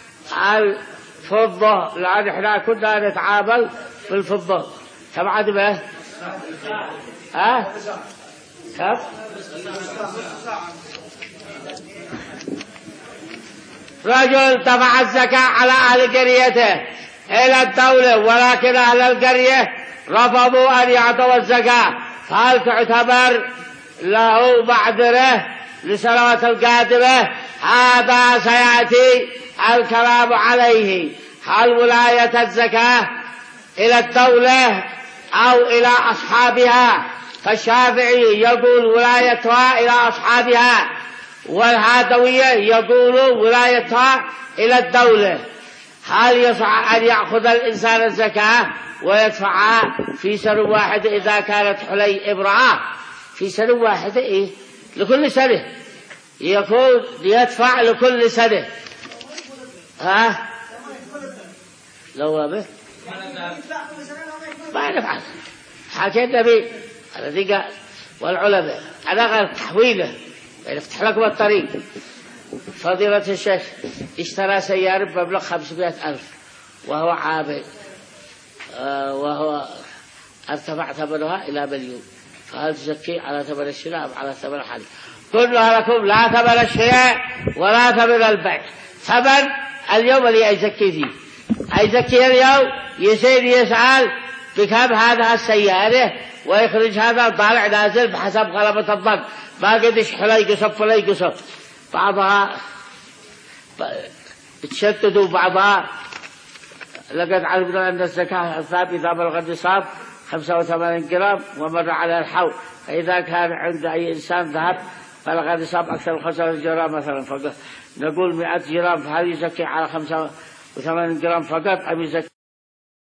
الفضة، لأن إحنا كنا نتعامل بالفضة. كم عدمه؟ ها؟ كم؟ رجل دفع الزكاة على أهل قريته إلى الدولة، ولكن أهل القرية رفضوا أن يعطوا الزكاة، فهل تعتبر له معذرة لسنوات القادمة؟ هذا سيأتي الكلام عليه. هل ولاية الزكاة إلى الدولة أو إلى أصحابها؟ فالشافعي يقول ولايتها إلى أصحابها، والهادوية يقول ولايتها إلى الدولة. هل يصح أن يأخذ الإنسان الزكاة ويدفعها في سنة واحدة إذا كانت حلي امرأة؟ في سنة واحدة إيه؟ لكل سنة يكون يدفع لكل سنة. ها؟ لو به ما نفعل حكى النبي الذي قال والعلماء أنا غير تحويله يفتح لكم الطريق. فضيلة الشيخ اشترى سيارة بمبلغ خمسمائة ألف وهو عابد آه وهو ارتفع ثمنها إلى مليون، فهل تزكي على ثمن الشراء أم على ثمن الحديث؟ قلنا لكم لا ثمن الشراء ولا ثمن البيع، ثمن اليوم اللي يزكي فيه يزكي اليوم، يصير يسأل بكم هذا السيارة ويخرج هذا طالع نازل بحسب غلبة الظن، ما قدش حلا يقصب فلا يقصب، بعضها تشتدوا بعضها. لقد علمنا أن الزكاة الذهب إذا بلغ النصاب خمسة وثمانين جرام ومر على الحول، فإذا كان عند أي إنسان ذهب بلغ النصاب أكثر من خمسة جرام مثلا فقط، نقول مئة جرام، فهل يزكي على خمسة وثمانين جرام فقط أم يزكي